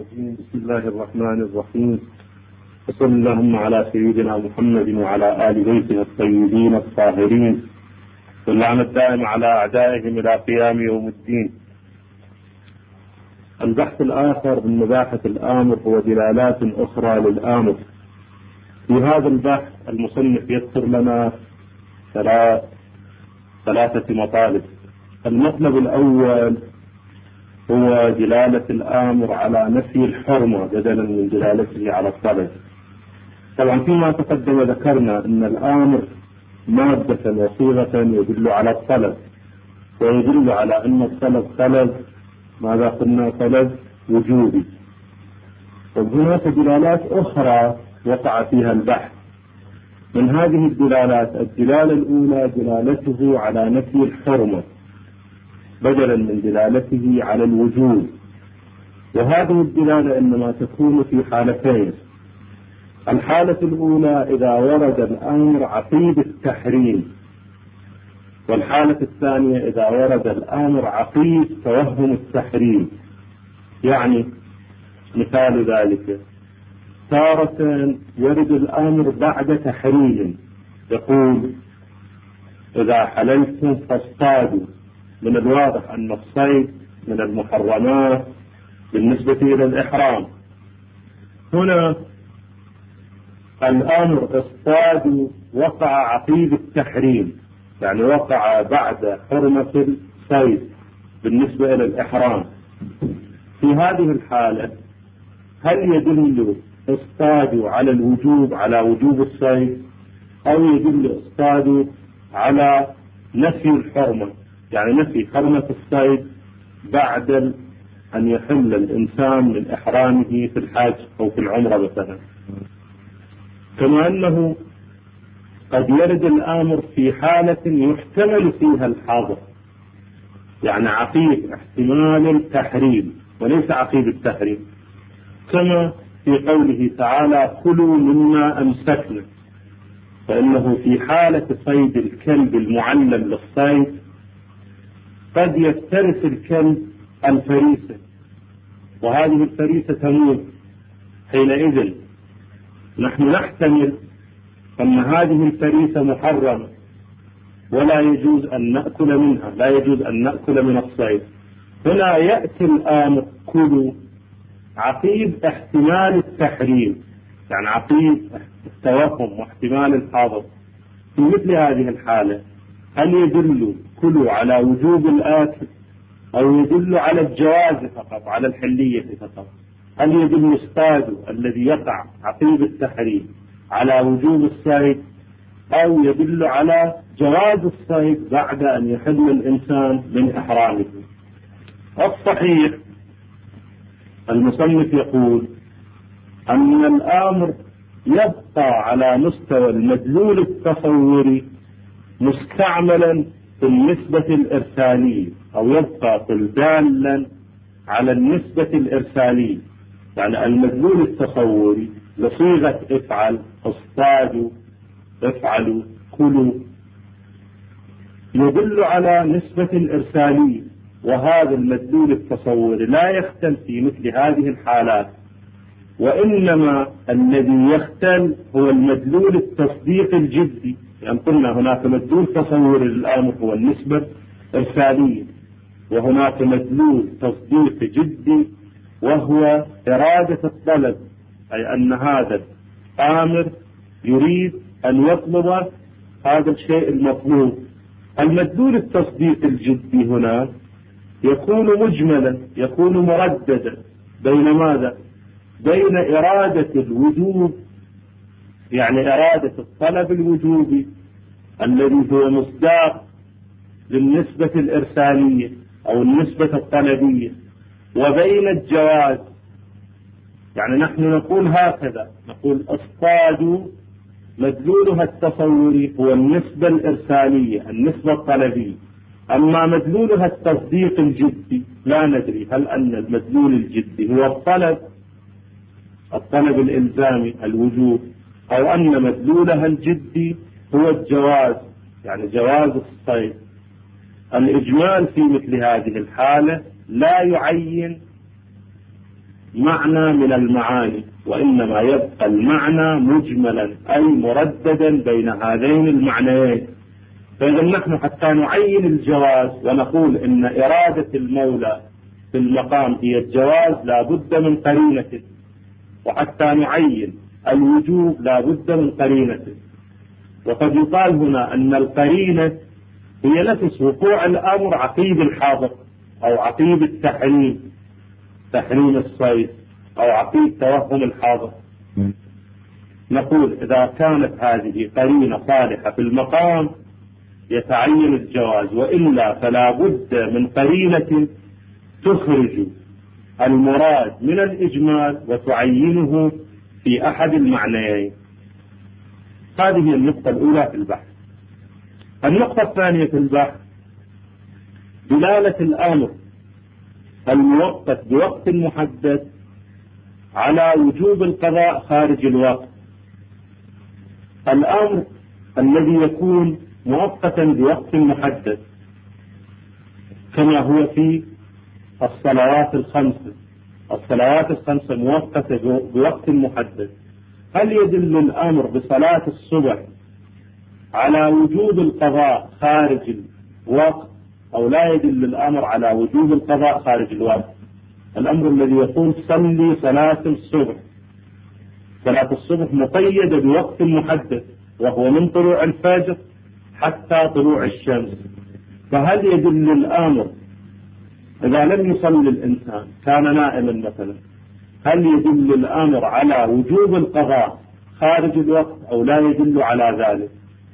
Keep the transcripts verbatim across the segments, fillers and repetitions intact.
الرجيم. بسم الله الرحمن الرحيم، وصل اللهم على سيدنا محمد وعلى آل بيته الطيبين الطاهرين، واللعنة الدائم على أعدائهم إلى قيام يوم الدين. البحث الآخر من مباحث الآمر هو دلالات أخرى للآمر. في هذا البحث المصنف يذكر لنا ثلاث ثلاثة مطالب. المطلب الأول هو دلالة الآمر على نفي الحرمة بدلا من دلالته على الطلب. طبعا فيما تقدم ذكرنا أن الآمر مادة وصيغة يدل على الطلب، ويدل على أن الطلب طلب ماذا قلنا؟ طلب وجوبي. وهناك دلالات أخرى وقع فيها البحث. من هذه الدلالات الدلالة الأولى دلالته على نفي الحرمة بدلا من دلالته على الوجوب، وهذه الدلالة إنما تكون في حالتين. الحالة الأولى إذا ورد الأمر عقيب التحريم، والحالة الثانية إذا ورد الأمر عقيب توهم التحريم. يعني مثال ذلك تارة يرد الأمر بعد تحريم، يقول إذا حللتم فاصطادوا. من الواضح أن الصيد من المحرمات بالنسبة إلى الإحرام. هنا الأمر اصطادوا وقع عقيب التحريم، يعني وقع بعد حرمة الصيد بالنسبة إلى الإحرام. في هذه الحالة هل يدل اصطادوا على الوجوب على وجوب الصيد، أو يدل اصطادوا على نفي الحرمة، يعني نفي حرمة الصيد بعد أن يحل الإنسان من إحرامه في الحج أو في العمرة مثلا؟ كما أنه قد يرد الأمر في حالة يحتمل فيها الحظر، يعني عقيب احتمال التحريم وليس عقيب التحريم، كما في قوله تعالى كلوا مما أمسكنا. فإنه في حالة صيد الكلب المعلم للصيد قد يفترس الكلب الفريسة، وهذه الفريسة تموت. حينئذ نحن نحتمل أن هذه الفريسة محرمة ولا يجوز أن نأكل منها، لا يجوز أن نأكل من الصيد. هنا يأتي الآمر كلوا عقيب احتمال التحريم، يعني عقيب التوهم واحتمال الحظر. في مثل هذه الحالة هل يدل كلوا على وجوب الآكل، أو يدل على الجواز فقط، على الحلية فقط؟ هل يدل اصطادوا الذي يقع عقيب التحريم على وجوب الصيد، أو يدل على جواز الصيد بعد أن يحل الإنسان من إحرامه؟ الصحيح المصنف يقول أن الأمر يبقى على مستوى المدلول التصوري مستعملا في النسبة الإرسالية، أو يبقى دالا على النسبة الإرسالية. يعني المدلول التصوري لصيغة افعل، اصطادوا، افعلوا، كلوا، يدل على نسبة إرسالية، وهذا المدلول التصوري لا يختل في مثل هذه الحالات، وإنما الذي يختل هو المدلول التصديق الجدي. يعني قلنا هناك مدلول تصوري للأمر هو النسبة الإرسالية، وهناك مدلول تصديق جدي وهو إرادة الطلب، أي أن هذا الآمر يريد أن يطلب هذا الشيء المطلوب. المدلول التصديق الجدي هنا يكون مجملا، يكون مرددا بين ماذا؟ بين إرادة الوجوب، يعني إرادة الطلب الوجوبي الذي هو مصداق للنسبة الإرسالية أو النسبة الطلبية، وبين الجواز. يعني نحن نقول هكذا، نقول اصطادوا مدلولها التصوري هو النسبة الإرسالية، النسبة الطلبية. أما مدلولها التصديق الجدي لا ندري هل أن المدلول الجدي هو الطلب، الطلب الإلزامي الوجوب، أو أن مدلولها الجدي هو الجواز، يعني جواز الصيد. الإجمال في مثل هذه الحالة لا يعين معنى من المعاني، وإنما يبقى المعنى مجملا أي مرددا بين هذين المعنيين. فإذا نحن حتى نعين الجواز ونقول إن إرادة المولى في المقام هي الجواز لا بد من قرينة، وحتى نعين الوجوب لا بد من قرينة. وقد يقال هنا أن القرينة هي نفس وقوع الأمر عقيب الحاضر أو عقيب التحريم، تحريم الصيد، أو عقيب توهم الحاضر. نقول إذا كانت هذه قرينة صالحة في المقام يتعين الجواز، وإلا فلا بد من قرينة تخرج المراد من الإجمال وتعينه في أحد المعنيين. هذه النقطة الأولى في البحث. النقطة الثانية في البحث دلالة الأمر المؤقت بوقت محدد على وجوب القضاء خارج الوقت. الأمر الذي يكون مؤقتا بوقت محدد كما هو في الصلوات الخمسة، الصلوات الخمسة مؤقتة بوقت محدد، هل يدل الأمر بصلاة الصبح على وجوب القضاء خارج الوقت أو لا يدل الأمر على وجوب القضاء خارج الوقت؟ الأمر الذي يقول صلي صلاة الصبح، صلاة الصبح مقيدة بوقت محدد وهو من طلوع الفجر حتى طلوع الشمس، فهل يدل الأمر إذا لم يصلي الإنسان كان نائما مثلا، هل يدل الأمر على وجوب القضاء خارج الوقت أو لا يدل على ذلك؟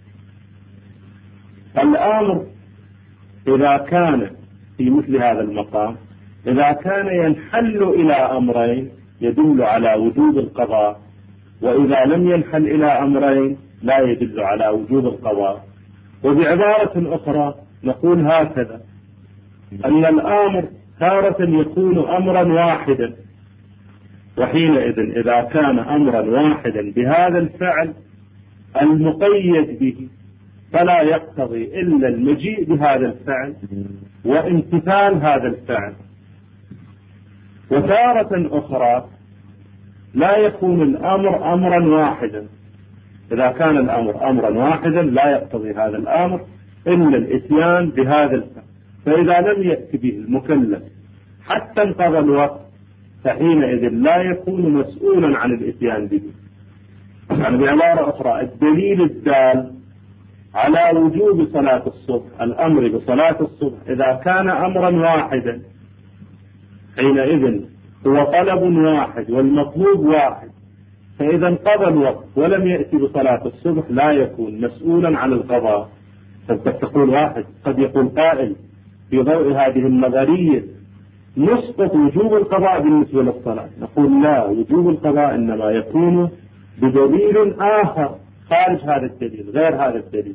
الأمر إذا كان في مثل هذا المقام إذا كان ينحل إلى أمرين يدل على وجوب القضاء، وإذا لم ينحل إلى أمرين لا يدل على وجوب القضاء. وبعبارة أخرى نقول هكذا أن الأمر تارة يكون أمرا واحدا، وحينئذ إذا كان أمرا واحدا بهذا الفعل المقيد به فلا يقتضي إلا المجيء بهذا الفعل وامتثال هذا الفعل. وتارة أخرى لا يكون الأمر أمرا واحدا، إذا كان الأمر أمرا واحدا لا يقتضي هذا الأمر إلا الإتيان بهذا الفعل، فإذا لم يأتي به المكلف حتى انقضى الوقت فحينئذ لا يكون مسؤولا عن الإتيان به. يعني بعبارة أخرى الدليل الدال على وجوب صلاة الصبح، الأمر بصلاة الصبح إذا كان أمرا واحدا حينئذ هو طلب واحد والمطلوب واحد، فإذا انقضى الوقت ولم يأتي بصلاة الصبح لا يكون مسؤولا عن القضاء. فقد تقول واحد قد يقول قائل في ضوء هذه النظرية نسقط وجوب القضاء بالنسبة للصلاة، نقول لا، وجوب القضاء إنما يكون بدليل آخر خارج هذا الدليل غير هذا الدليل.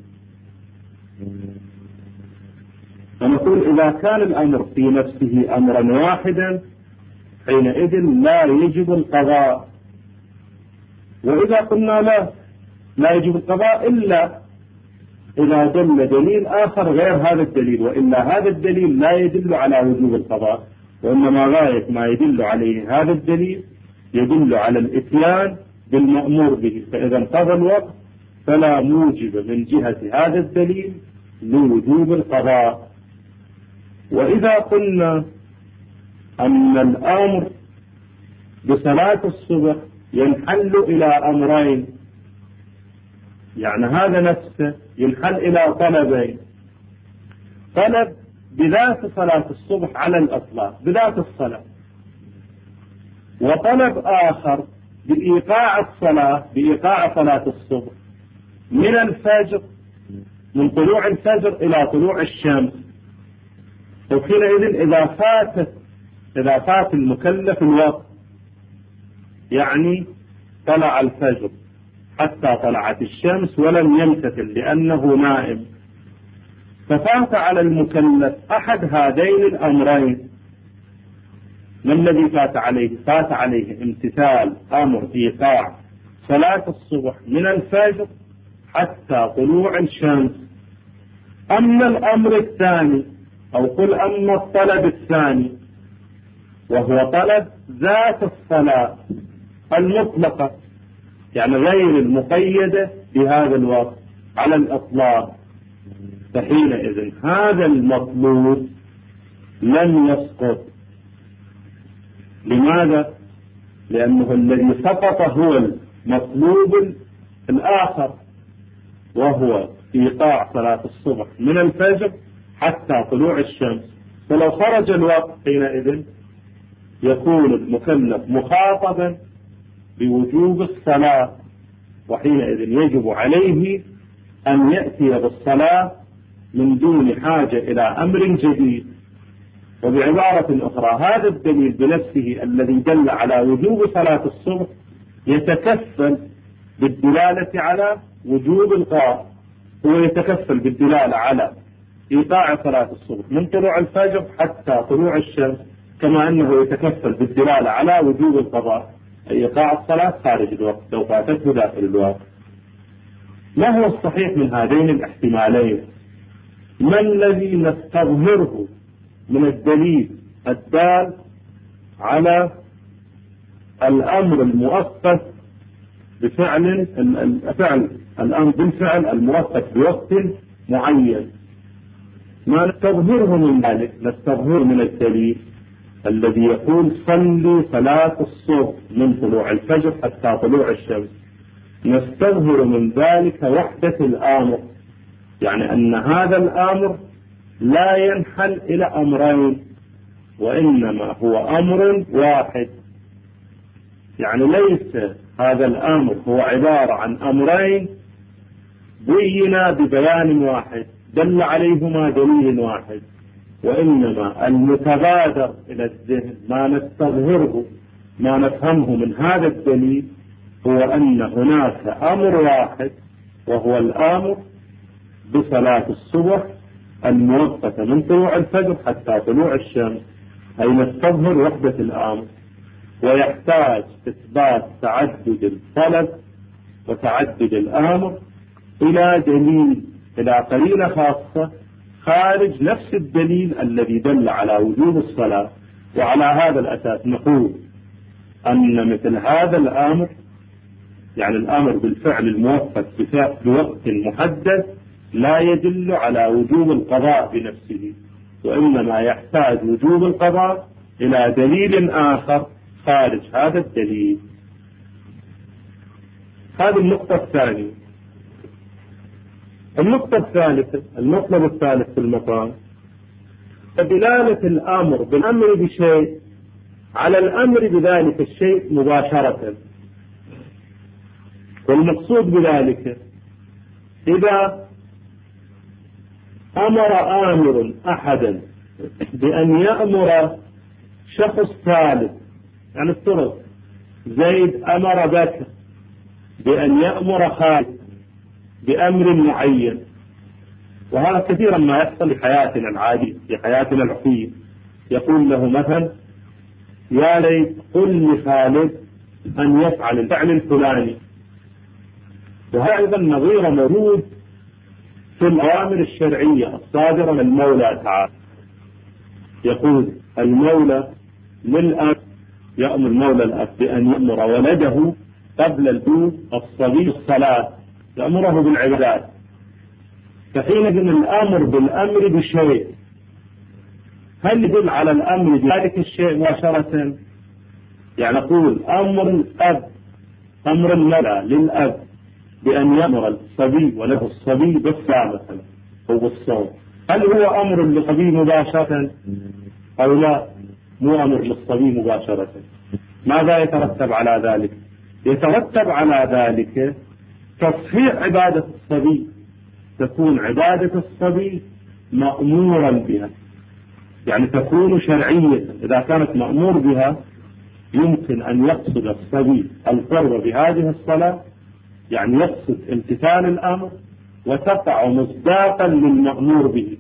فنقول إذا كان الأمر في نفسه أمرا واحدا حينئذ لا يجب القضاء، وإذا قلنا لا لا يجب القضاء إلا إذا دل دليل آخر غير هذا الدليل، وإلا هذا الدليل لا يدل على وجوب القضاء، وإنما غاية ما يدل عليه هذا الدليل يدل على الإتيان بالمأمور به، فإذا انقضى الوقت فلا موجب من جهة هذا الدليل لوجوب القضاء. وإذا قلنا أن الأمر بصلاة الصبح ينحل إلى أمرين، يعني هذا نفسه ينحل إلى طلبين، طلب بذات صلاة الصبح على الأطلاق بذات الصلاة، وطلب آخر بإيقاع الصلاة بإيقاع صلاة الصبح من الفجر من طلوع الفجر إلى طلوع الشمس. وحينئذ إذا فاتت إذا فات المكلف الوقت، يعني طلع الفجر حتى طلعت الشمس ولم يمتثل لأنه نائم، ففات على المكلف أحد هذين الأمرين، ما الذي فات عليه؟ فات عليه امتثال أمر إيقاع صلاة الصبح من الفجر حتى طلوع الشمس. أما الأمر الثاني أو قل أما الطلب الثاني وهو طلب ذات الصلاة المطلقة، يعني غير المقيدة بهذا الوقت على الإطلاق، فحينئذ هذا المطلوب لن يسقط. لماذا؟ لأنه الذي سقط هو المطلوب الآخر، وهو إيقاع صلاة الصبح من الفجر حتى طلوع الشمس. فلو خرج الوقت حينئذ يكون المكلف مخاطبا بوجوب الصلاة، وحينئذ يجب عليه أن يأتي بالصلاة من دون حاجة إلى أمر جديد. وبعبارة أخرى هذا الدليل بنفسه الذي دل على وجوب صلاة الصبح يتكفل بالدلالة على وجوب القضاء، هو يتكفل بالدلالة على إيقاع صلاة الصبح من طلوع الفجر حتى طلوع الشمس، كما أنه يتكفل بالدلالة على وجوب القضاء أي إيقاع الصلاة خارج الوقت لو فاتته داخل الوقت. ما هو الصحيح من هذين الاحتمالين؟ ما الذي نستظهره من الدليل الدال على الأمر المؤقت بفعل الفعل الأمر بالفعل المؤقت بوقت معين؟ ما نستظهره من ذلك؟ نستظهر من الدليل الذي يقول صلي صلاة الصبح من طلوع الفجر حتى طلوع الشمس. نستظهر من ذلك وحدة الآمر، يعني أن هذا الآمر لا ينحل إلى أمرين، وإنما هو أمر واحد. يعني ليس هذا الأمر هو عبارة عن أمرين بينا ببيان واحد دل عليهما دليل واحد، وإنما المتبادر إلى الذهن ما نستظهره ما نفهمه من هذا الدليل هو أن هناك أمر واحد وهو الأمر بصلاة الصبح المؤقتة من طلوع الفجر حتى طلوع الشمس، أي نستظهر وحدة الأمر. ويحتاج إثبات تعدد الطلب وتعدد الأمر إلى دليل، إلى قرينة خاصة خارج نفس الدليل الذي دل على وجوب الصلاة. وعلى هذا الأساس نقول أن مثل هذا الأمر، يعني الأمر بالفعل المؤقت بوقت محدد، لا يدل على وجوب القضاء بنفسه، وإنما يحتاج وجوب القضاء إلى دليل آخر خارج هذا الدليل. هذه النقطة الثانية. النقطة الثالثة، المطلب الثالث في المقام، دلالة الأمر بالأمر بشيء على الأمر بذلك الشيء مباشرة. والمقصود بذلك إذا أمر آمر أحدا بأن يأمر شخص ثالث، يعني افترض زيد أمر بكر بأن يأمر خالد بأمر معين، وهذا كثيرا ما يحصل في حياتنا العادية في حياتنا العقلية. يقول له مثلا يا ليت قل لخالد أن يفعل الفعل الفلاني، وهذا أيضا نظير موجود في الأوامر الشرعية الصادرة من المولى تعالى. يقول المولى للأب، يأمر المولى الأب بأن يأمر ولده قبل البلوغ الصبي الصلاة، يأمره بالعبادات. فحينئذ الأمر بالأمر بشيء هل يدل على الأمر بذلك الشيء مباشرة؟ يعني نقول أمر الأب، أمر المولى للأب بأن يأمر الصبي وله الصبي بالصلاة مثلا أو بالصوم، هل هو أمر للصبي مباشرة أو لا؟ مو أمر للصبي مباشرة. ماذا يترتب على ذلك؟ يترتب على ذلك تصحيح عبادة الصبي، تكون عبادة الصبي مأمورا بها، يعني تكون شرعية. إذا كانت مأمور بها يمكن أن يقصد الصبي القرب بهذه الصلاة، يعني يقصد امتثال الأمر وتقع مصداقا للمأمور به،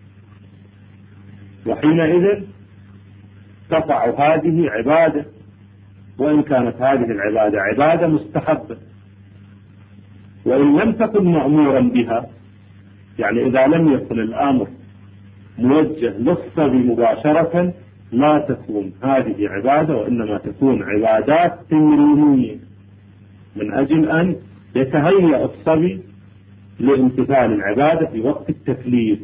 وحينئذ تقع هذه عبادة، وإن كانت هذه العبادة عبادة مستحبة. وإن لم تكن مأمورا بها، يعني إذا لم يكن الأمر موجه للصبي مباشرة، لا تكون هذه عبادة، وإنما تكون عبادات تمرينية من أجل أن يتهيأ الصبي لامتثال العبادة في وقت التكليف.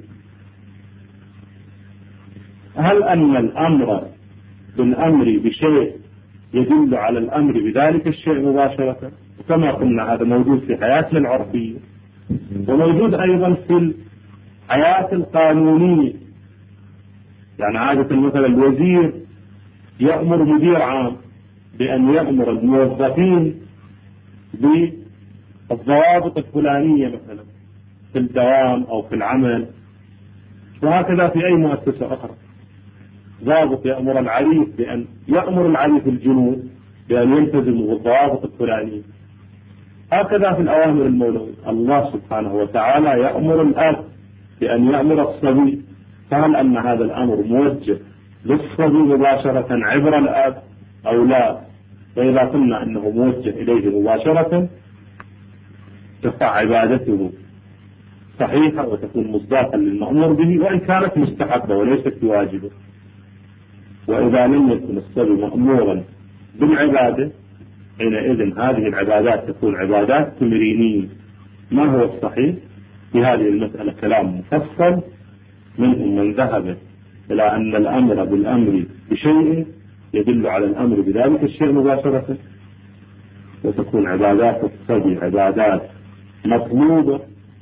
هل أن الأمر بالأمر بشيء يدل على الأمر بذلك الشيء مباشرة؟ كما قلنا هذا موجود في حياتنا العرفية، وموجود أيضا في الحياة القانونية. يعني عادة مثلا الوزير يأمر مدير عام بأن يأمر الموظفين بالضوابط الفلانية مثلا في الدوام أو في العمل، وهكذا في أي مؤسسة أخرى. ضابط يأمر العريف بأن يأمر العريف الجنود بأن يلتزموا بالضوابط الفلانية. هكذا في الأوامر المولوية الله سبحانه وتعالى يأمر الأب بأن يأمر الصبي، فهل أن هذا الأمر موجه للصبي مباشرة عبر الأب أو لا؟ فإذا قلنا أنه موجه إليه مباشرة تقع عبادته صحيحة وتكون مصداقا للمأمور به، وإن كانت مستحبة وليست بواجبة. وإذا لم يكن الصبي مأمورا بالعبادة حينئذ هذه العبادات تكون عبادات تمرينية. ما هو الصحيح في هذه المسألة؟ كلام مفصل، منهم من ذهب إلى أن الأمر بالأمر بشيء يدل على الأمر بذلك الشيء مباشرة، وتكون عبادات الصبي عبادات مطلوبة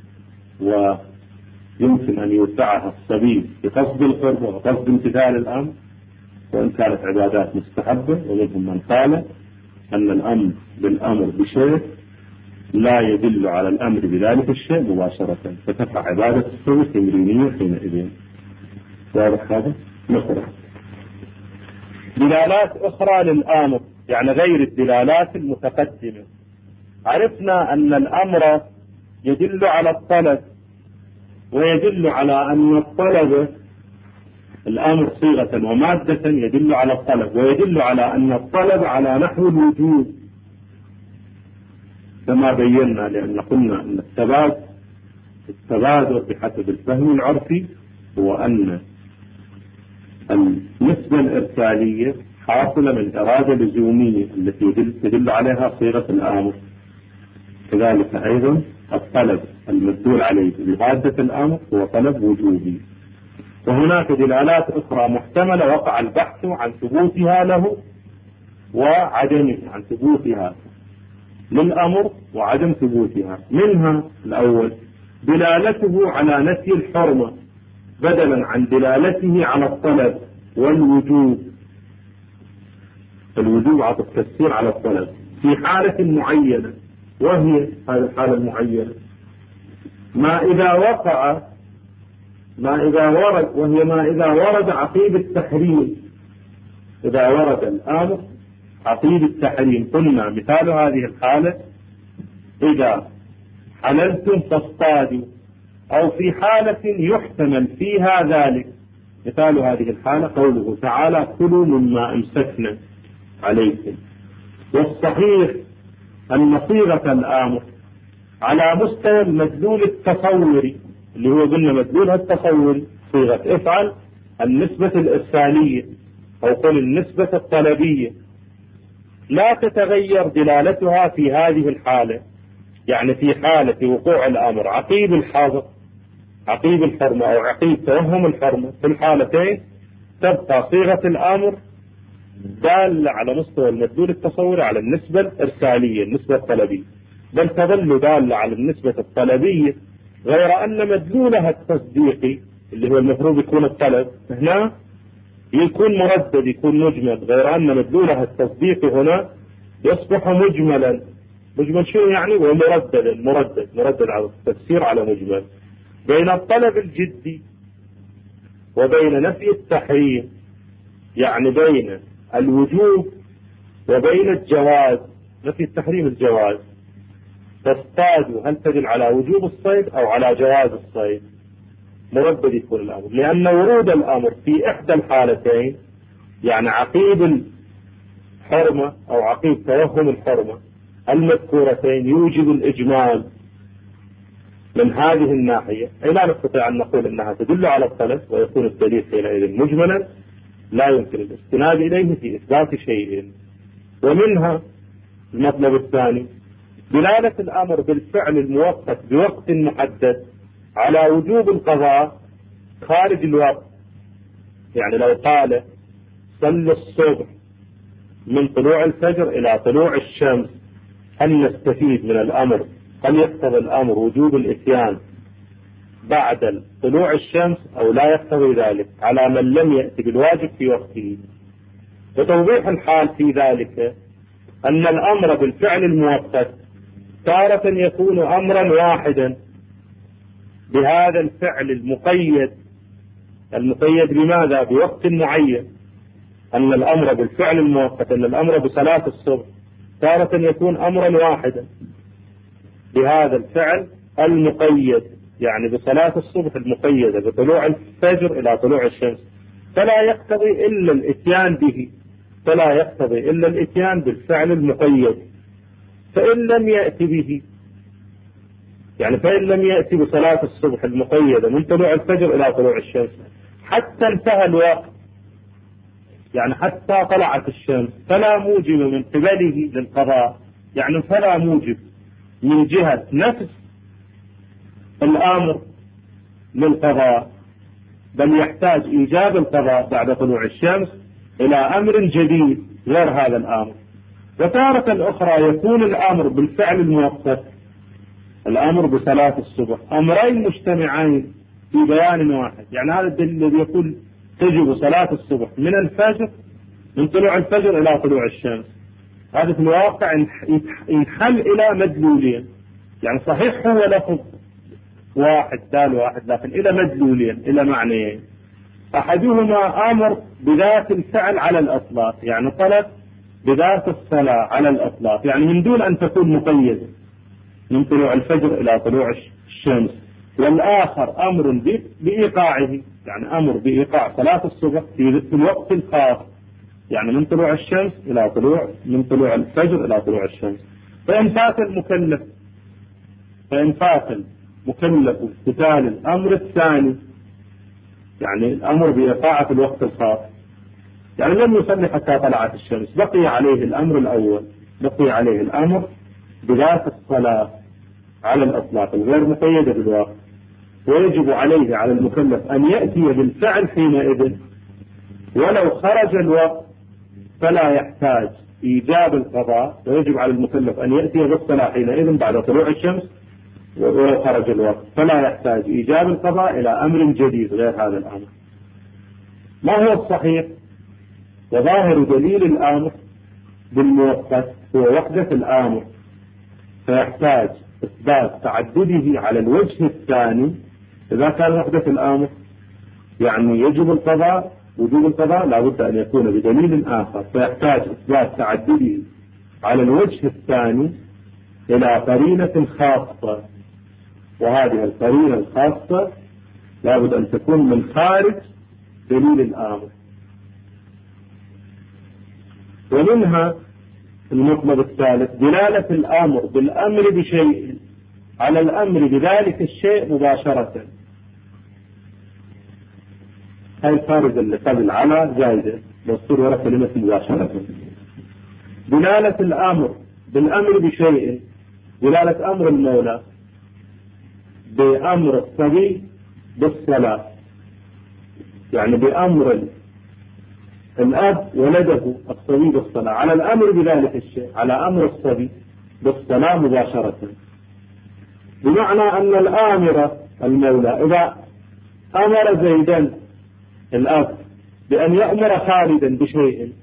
ويمكن أن يدفعها الصبي بقصد القرب وقصد امتثال الأمر، وإن كانت عبادات مستحبة. ومنهم من قال أن الأمر بالأمر بشيء لا يدل على الأمر بذلك الشيء مباشرة، فتقع عبادة الصبي تمرينية حينئذ. واضح هذا؟ مثلا دلالات أخرى للأمر، يعني غير الدلالات المتقدمة. عرفنا أن الأمر يدل على الطلب، ويدل على أن الطلب الأمر صيغة ومادة يدل على الطلب، ويدل على أن الطلب على نحو الوجوب كما بينا، لأن قلنا أن التبادل التبادل بحسب الفهم العرفي هو أن النسبة الإرسالية حاصلة من إرادة لزومية التي تدل عليها صيغة الأمر. كذلك أيضا الطلب المدلول عليه بمادة الأمر هو طلب وجوبي. وهناك دلالات أخرى محتملة وقع البحث عن ثبوتها له وعدمه، عن ثبوتها للأمر وعدم ثبوتها. منها الأول دلالته على نفي الحرمة بدلا عن دلالته على الطلب والوجوب. الوجوب عطف التفسير على الطلب في حالة معينة، وهي هذه الحالة المعينة ما إذا وقع ما إذا ورد وهي ما إذا ورد عقيب التحريم. إذا ورد الأمر عقيب التحريم، قلنا مثال هذه الحالة إذا حللتم فاصطادوا، أو في حالة يحتمل فيها ذلك. مثال هذه الحالة قوله تعالى كلوا مما أمسكنا عليكم. والصحيح أن صيغة الأمر على مستوى المدلول التصوري اللي هو قلنا مدلولها التصوري صيغة افعل النسبة الإرسالية أو قل النسبة الطلبية لا تتغير دلالتها في هذه الحالة. يعني في حالة وقوع الأمر عقيب الحاضر عقيب الحرمة أو عقيب توهم الحرمة، في الحالتين تبقى صيغة الأمر دالة على مستوى المدلول التصوري على النسبة الإرسالية النسبة الطلبية، بل تظل دالة على النسبة الطلبية، غير أن مدلولها التصديقي اللي هو المفروض يكون الطلب هنا يكون مردد يكون مجمل، غير أن مدلولها التصديقي هنا يصبح مجملا. مجمل شو يعني؟ ومرددا مردد مردد على التفسير على مجمل. بين الطلب الجدي وبين نفي التحريم، يعني بين الوجوب وبين الجواز. نفي التحريم الجواز، تصطادوا هل تدل على وجوب الصيد أو على جواز الصيد؟ مردد يكون الأمر، لأن ورود الأمر في إحدى الحالتين يعني عقيب الحرمة أو عقيب توهم الحرمة المذكورتين يوجب الإجمال. من هذه الناحية أي لا نستطيع أن نقول أنها تدل على الطلب ويكون الدليل حينئذ مجملا، لا يمكن الاستناد إليه في إثبات شيء. ومنها المطلب الثاني دلالة الأمر بالفعل المؤقت بوقت محدد على وجوب القضاء خارج الوقت. يعني لو قال صل الصبح من طلوع الفجر إلى طلوع الشمس، هل نستفيد من الأمر، هل يقتضي الأمر وجوب الإتيان بعد طلوع الشمس أو لا يقتضي ذلك على من لم يأتي بالواجب في وقته؟ وتوضيح الحال في ذلك أن الأمر بالفعل المؤقت تارة يكون أمرا واحدا بهذا الفعل المقيد. المقيد بماذا؟ بوقت معين. أن الأمر بالفعل المؤقت، أن الأمر بصلاة الصبح تارة يكون أمرا واحدا بهذا الفعل المقيد، يعني بصلاة الصبح المقيدة بطلوع الفجر إلى طلوع الشمس، فلا يقتضي إلا الإتيان به، فلا يقتضي إلا الإتيان بالفعل المقيد. فإن لم يأتي به، يعني فإن لم يأتي بصلاة الصبح المقيدة من طلوع الفجر إلى طلوع الشمس حتى انتهى الوقت، يعني حتى طلعت الشمس، فلا موجب من قبله للقضاء. يعني فلا موجب من جهة نفس الأمر للقضاء، بل يحتاج إيجاب القضاء بعد طلوع الشمس إلى أمر جديد غير هذا الأمر. وتارة أخرى يكون الأمر بالفعل المؤقت، الأمر بصلاة الصبح، أمرين مجتمعين في بيان واحد. يعني هذا الدليل الذي يقول تجب صلاة الصبح من الفجر، من طلوع الفجر إلى طلوع الشمس، هذا في الواقع ينحل إلى مدلولين. يعني صحيح هو لفظ واحد دال واحد، لكن إلى مدلولين، إلى معنيين. أحدهما أمر بذات الفعل على الأطلاق، يعني طلب بذات الصلاة على الأطلاق، يعني من دون أن تكون مقيدة من طلوع الفجر إلى طلوع الشمس. والآخر أمر بإيقاعه، يعني أمر بإيقاع صلاة الصبح في الوقت الخاص، يعني من طلوع الشمس إلى طلوع من طلوع الفجر إلى طلوع الشمس. فإن فات المكلف فإن فات المكلف امتثال الأمر الثاني، يعني الأمر بإيقاع في الوقت الخاص، يعني لم يصلي حتى طلعت الشمس، بقي عليه الأمر الأول، بقي عليه الأمر بذات الصلاة على الأطلاق الغير مقيدة بالوقت. ويجب عليه على المكلف أن يأتي بالفعل حينئذ، ولو خرج الوقت فلا يحتاج إيجاب القضاء، ويجب على المكلف أن يأتي بالصلاة حينئذ بعد طلوع الشمس ولو خرج الوقت، فلا يحتاج إيجاب القضاء إلى أمر جديد غير هذا الأمر. ما هو الصحيح؟ وظاهر دليل الأمر بالمؤقت هو وحدة الأمر، فيحتاج إثبات تعدده على الوجه الثاني. إذا كان وحدة الأمر يعني يجب القضاء، وجوب القضاء لا بد أن يكون بدليل آخر، فيحتاج إثبات تعدده على الوجه الثاني إلى قرينة خاصة، وهذه القرينة الخاصة لا بد أن تكون من خارج دليل الأمر. ومنها المطلب الثالث دلالة الأمر بالأمر بشيء على الأمر بذلك الشيء مباشرة. هاي الفارق اللي قبل على زائدة بصير وراء كلمة مباشرة. دلالة الأمر بالأمر بشيء، دلالة أمر المولى بأمر الصبي بالصلاة، يعني بأمر الأب ولده الصبي بالصلاة على الأمر بذلك الشيء، على أمر الصبي بالصلاة مباشرة. بمعنى أن الآمر المولى إذا أمر زيدا الأب بأن يأمر خالدا بشيء،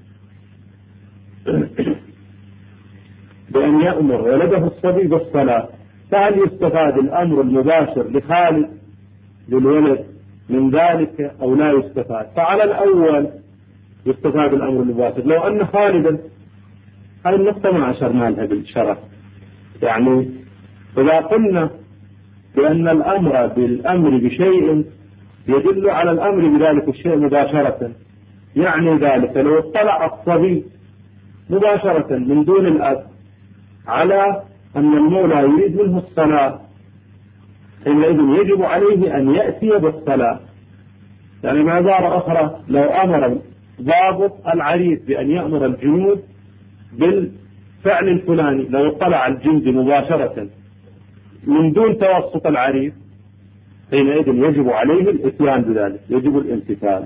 بأن يأمر ولده الصبي بالصلاة، فهل يستفاد الأمر المباشر لخالد للولد من ذلك أو لا يستفاد؟ فعلى الأول يستفاد الأمر المباشر. لو أن خالدا، هذه النقطة ما أشرنا لها بالشرح، يعني إذا قلنا بأن الأمر بالأمر بشيء يدل على الأمر بذلك الشيء مباشرة، يعني ذلك لو اطلع الصبي مباشرة من دون الأب على أن المولى يريد منه الصلاة، حينئذ يجب عليه أن يأتي بالصلاة. يعني بعبارة أخرى، لو أمر ضابط العريف بأن يأمر الجنود بالفعل الفلاني، لو اطلع الجندي مباشرة من دون توسط العريف حينئذ يجب عليه الاتيان بذلك، يجب الامتثال.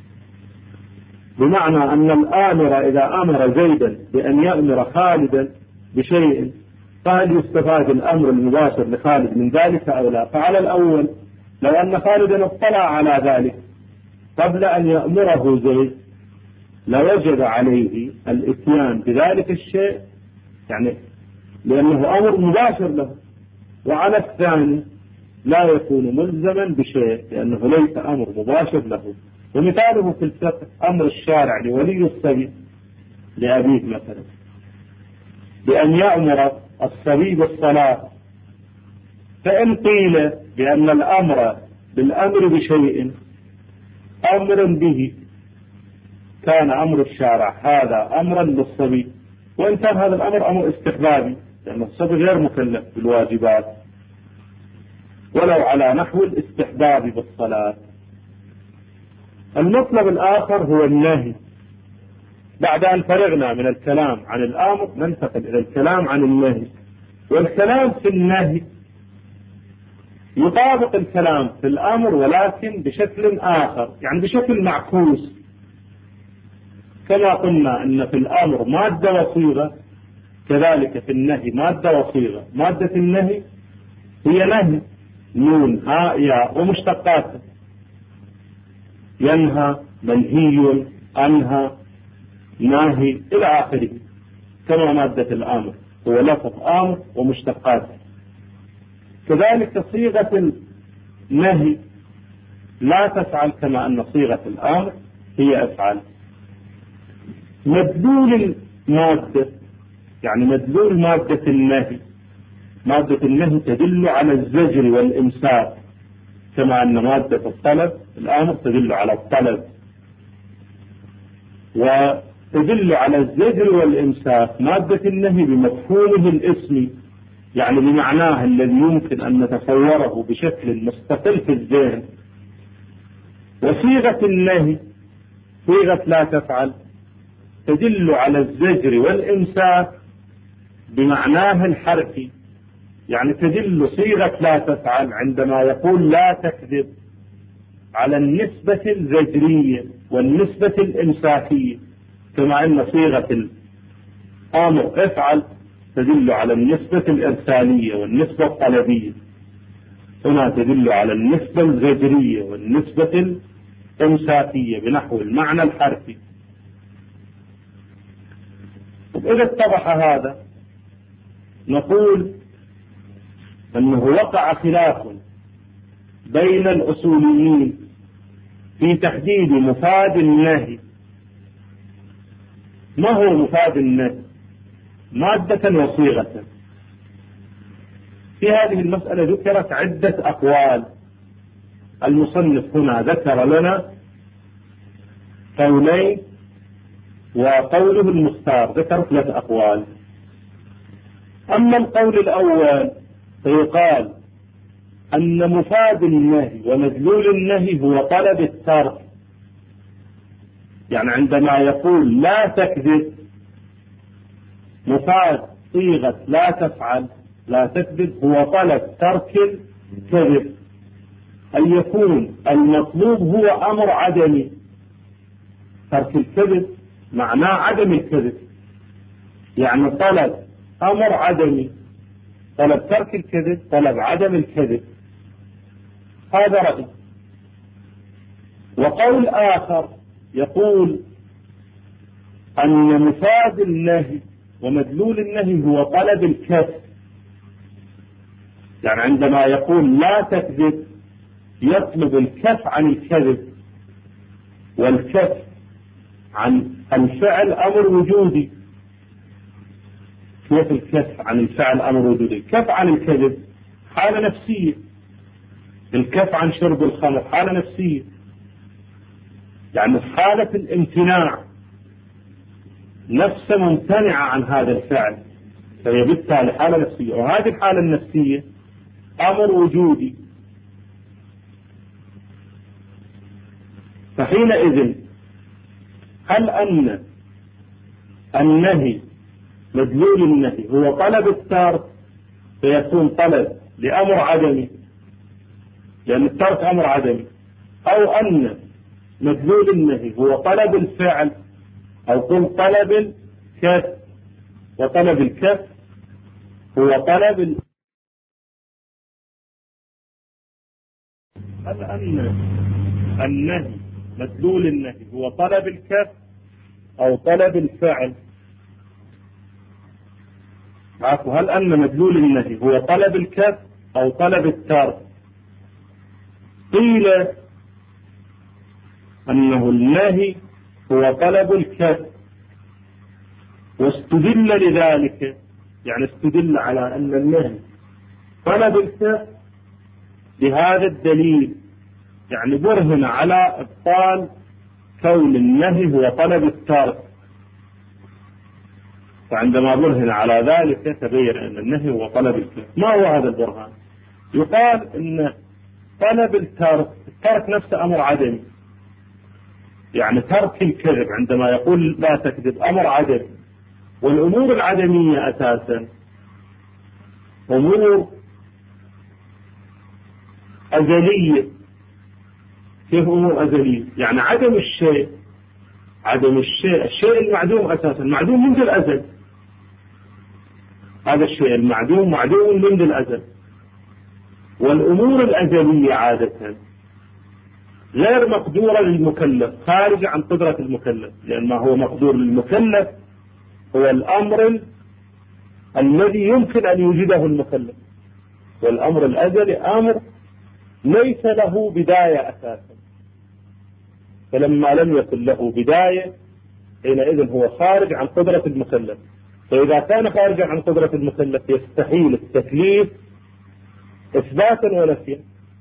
بمعنى أن الآمر إذا أمر زيدا بأن يأمر خالدا بشيء فهل يستفاد الأمر المباشر لخالد من ذلك أو لا؟ فعلى الأول لو أن خالدا اطلع على ذلك قبل أن يأمره زيد لوجب عليه الاتيان بذلك الشيء، يعني لأنه أمر مباشر له. وعلى الثاني لا يكون ملزما بشيء لأنه ليس أمر مباشر له. ومثاله في الفقه أمر الشارع لولي الصبي لأبيه مثلا بأن يأمر الصبي بالصلاة، فإن قيل بأن الأمر بالأمر بشيء أمر به كان أمر الشارع هذا أمرا للصبي، وإن كان هذا الأمر أمر استحبابي لأن الصبي غير مكلف بالواجبات، ولو على نحو الاستحباب بالصلاة. المطلب الآخر هو النهي. بعد أن فرغنا من الكلام عن الأمر ننتقل إلى الكلام عن النهي. والكلام في النهي يطابق الكلام في الأمر ولكن بشكل آخر، يعني بشكل معكوس. كما قلنا أن في الأمر مادة وصيغة، كذلك في النهي مادة وصيغة. مادة النهي هي نهي، نون هاء ياء ومشتقاته، ينهى، منهي، أنهى، ناهي إلى آخره. كما مادة الأمر هو لفظ أمر ومشتقاته. كذلك صيغة النهي لا تفعل كما أن صيغة الأمر هي أفعل. مدلول المادة يعني مدلول مادة النهي، مادة النهي تدل على الزجر والإمساك، كما أن مادة الطلب الأمر تدل على الطلب، وتدل على الزجر والإمساك مادة النهي بمفهومه الاسمي، يعني بمعناه الذي يمكن أن نتصوره بشكل مستقل في الذهن. وصيغة النهي صيغة لا تفعل تدل على الزجر والإمساك بمعناه الحرفي، يعني تدل صيغة لا تفعل عندما يقول لا تكذب على النسبة الزجرية والنسبة الإمساكية، كما أن صيغة الأمر افعل تدل على النسبة الإرسالية والنسبة الطلبية، هنا تدل على النسبة الزجرية والنسبة الإمساكية بنحو المعنى الحرفي. إذا اتضح هذا نقول أنه وقع خلاف بين الأصوليين في تحديد مفاد النهي. ما هو مفاد النهي؟ مادة وصيغة. في هذه المسألة ذكرت عدة أقوال. المصنف هنا ذكر لنا قولين، وقوله المختار ذكر ثلاث أقوال. أما القول الأول فيقال أن مفاد النهي ومدلول النهي هو طلب الترك، يعني عندما يقول لا تكذب مفاد صيغة لا تفعل لا تكذب هو طلب ترك الكذب، أن يكون المطلوب هو أمر عدمي. ترك الكذب معناه عدم الكذب، يعني طلب أمر عدمي، طلب ترك الكذب طلب عدم الكذب. هذا رأي. وقول آخر يقول أن مفاد النهي ومدلول النهي هو طلب الكف، يعني عندما يقول لا تكذب يطلب الكف عن الكذب، والكف عن الفعل أمر وجودي. كيف الكف عن الفعل أمر وجودي؟ الكف عن الكذب حالة نفسية، الكف عن شرب الخمر حالة نفسية، يعني حالة الامتناع، نفس ممتنعة عن هذا الفعل، فهي بالتالي حالة نفسية، وهذه الحالة النفسية أمر وجودي. فحينئذ هل أن النهي مدلول النهي هو طلب الترك فيكون طلب لأمر عدمي، لأن الترك أمر عدمي، أو أن مدلول النهي هو طلب الفعل، أو قل طلب الكف، وطلب الكف هو طلب ال... هل أن النهي مدلول النهي هو طلب الكف أو طلب الفعل؟ عفوا، هل أن مدلول النهي هو طلب الكف أو طلب الترك؟ قيل أنه النهي هو طلب الكف، واستدل لذلك، يعني استدل على أن النهي طلب الكف بهذا الدليل، يعني برهن على إبطال كون النهي هو طلب الترك. فعندما برهن على ذلك تبين أن النهي هو طلب الكف. ما هو هذا البرهان؟ يقال أن طلب الترك، الترك نفسه أمر عدمي، يعني ترك الكذب عندما يقول لا تكذب أمر عدمي، والأمور العدمية أساسا أمور أزلية. كيف أمور أزلية؟ يعني عدم الشيء، عدم الشيء، الشيء المعدوم أساسا معدوم منذ الأزل، هذا الشيء المعدوم معدوم منذ الأزل. والأمور الأزلية عادة غير مقدورة للمكلف، خارجة عن قدرة المكلف، لأن ما هو مقدور للمكلف هو الأمر الذي يمكن أن يوجده المكلف، والأمر الأزلي أمر ليس له بداية أساسا، فلما لم يكن له بداية حينئذ هو خارج عن قدرة المكلف. فإذا كان خارجا عن قدرة المكلف يستحيل التكليف إثباتا ونفيا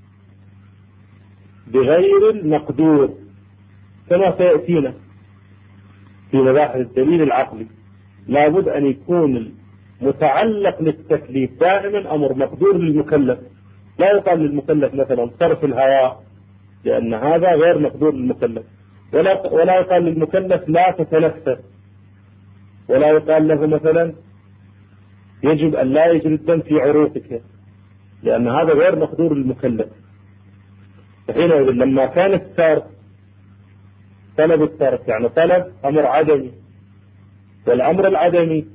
بغير المقدور، كما سيأتينا في مباحث الدليل العقلي. لابد أن يكون متعلق للتكليف دائما أمر مقدور للمكلف، لا يقال للمكلف مثلا صرف الهواء لأن هذا غير مقدور للمكلف، ولا ولا يقال للمكلف لا تتنفس، ولا يقال له مثلا يجب أن لا يجري الدم في عروقك لأن هذا غير مقدور للمكلف. فحينئذ لما كان الترك طلب الترك يعني طلب أمر عدمي، والأمر العدمي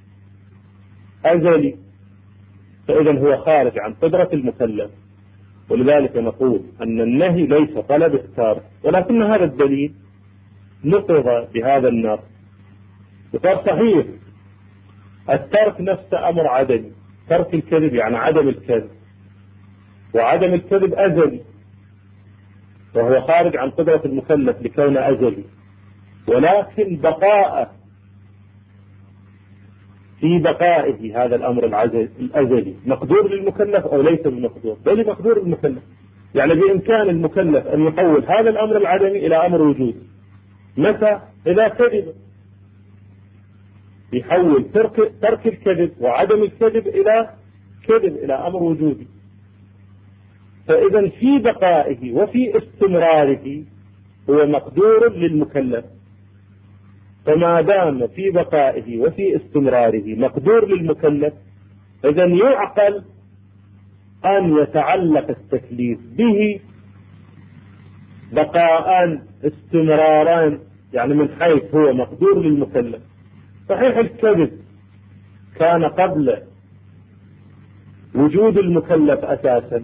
أزلي، فإذا هو خارج عن قدرة المكلف. ولذلك نقول أن النهي ليس طلب الترك، ولكن هذا الدليل نقض بهذا النص. وقال صحيح الترك نفسه أمر عدمي، ترك الكذب يعني عدم الكذب، وعدم الكذب أزلي، وهو خارج عن قدرة المكلف لكونه أزلي، ولكن بقاء في بقائه هذا الأمر الأزلي مقدور للمكلف أو ليس بمقدور؟ بل مقدور للمكلف، يعني بإمكان المكلف أن يحول هذا الأمر العدمي إلى أمر وجودي. متى؟ إذا كذب، يحول ترك, ترك الكذب وعدم الكذب إلى كذب، إلى أمر وجودي. فإذا في بقائه وفي استمراره هو مقدور للمكلف، فما دام في بقائه وفي استمراره مقدور للمكلف، إذا يعقل أن يتعلق التكليف به بقاء استمرارا، يعني من حيث هو مقدور للمكلف. صحيح الكذب كان قبل وجود المكلف أساسا،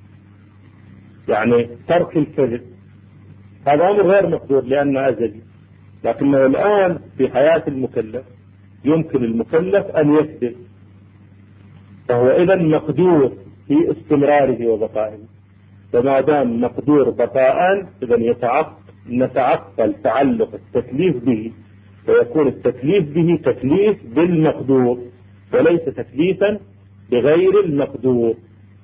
يعني ترك الكذب هذا أمر غير مقدور لأنه أزلي، لكنه الآن في حياة المكلف يمكن المكلف أن يكذب، فهو إذا مقدور في استمراره وبقائه. فما دام مقدور بقاء إذا يتعقل نتعقل تعلق التكليف به، ويكون التكليف به تكليف بالمقدور وليس تكليفا بغير المقدور.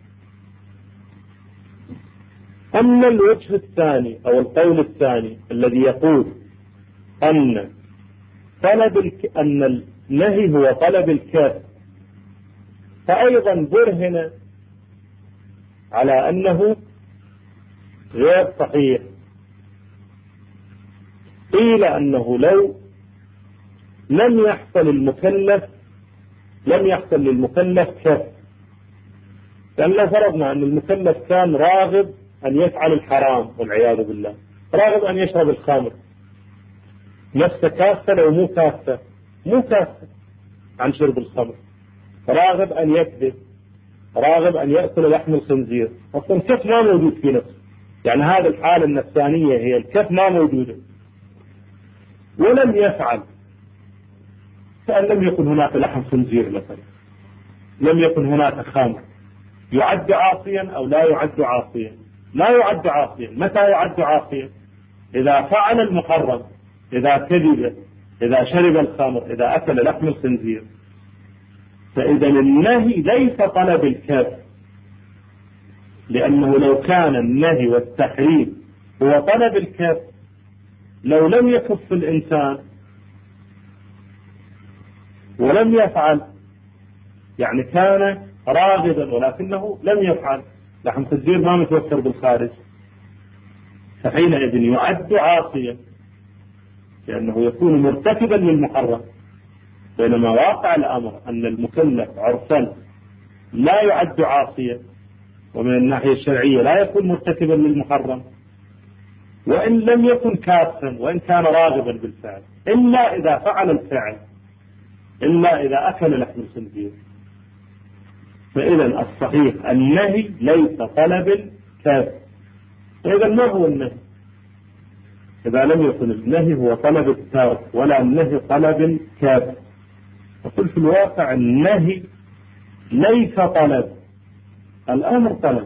أما الوجه الثاني أو القول الثاني الذي يقول أن طلب الك... أن النهي هو طلب الكاف، فأيضا برهن على أنه غير صحيح، قيل أنه لو لم يحصل المكلف لم يحصل للمكلف كف، لأن لو فرضنا أن المكلف كان راغب أن يفعل الحرام والعياذ بالله، راغب أن يشرب الخمر، نفسه كافة لو مو كافة مو كافة عن شرب الخمر، راغب أن يكذب، راغب أن يأكل لحم الخنزير، أصلا الكف ما موجود في نفسه، يعني هذه الحالة النفسانية هي الكف ما موجودة، ولم يفعل، كأن لم يكن هناك لحم خنزير مثلا، لم يكن هناك خمر، يعد عاصيا أو لا يعد عاصيا؟ لا يعد عاصيا. متى يعد عاصيا؟ إذا فعل المحرم، إذا كذب، إذا شرب الخمر، إذا أكل لحم الخنزير. فإذا النهي ليس طلب الكف، لأنه لو كان النهي والتحريم هو طلب الكف لو لم يكف الإنسان ولم يفعل، يعني كان راغبا ولكنه لم يفعل، لحم الخنزير ما متوفر بالخارج، فحينئذ يعد عاصيا لأنه يكون مرتكبا للمحرم. بينما واقع الأمر أن المكلف عرفا لا يعد عاصيا، ومن الناحية الشرعية لا يكون مرتكبا للمحرم، وإن لم يكن كافا وإن كان راغبا بالفعل، إلا إذا فعل الفعل، إلا إذا أكل لحم الخنزير. فإذا الصحيح النهي ليس طلب الكاف. فإذا ما هو النهي؟ إذا لم يكن النهي هو طلب التارك ولا النهي طلب الكاف. فقل في الواقع النهي ليس طلب، الأمر طلب.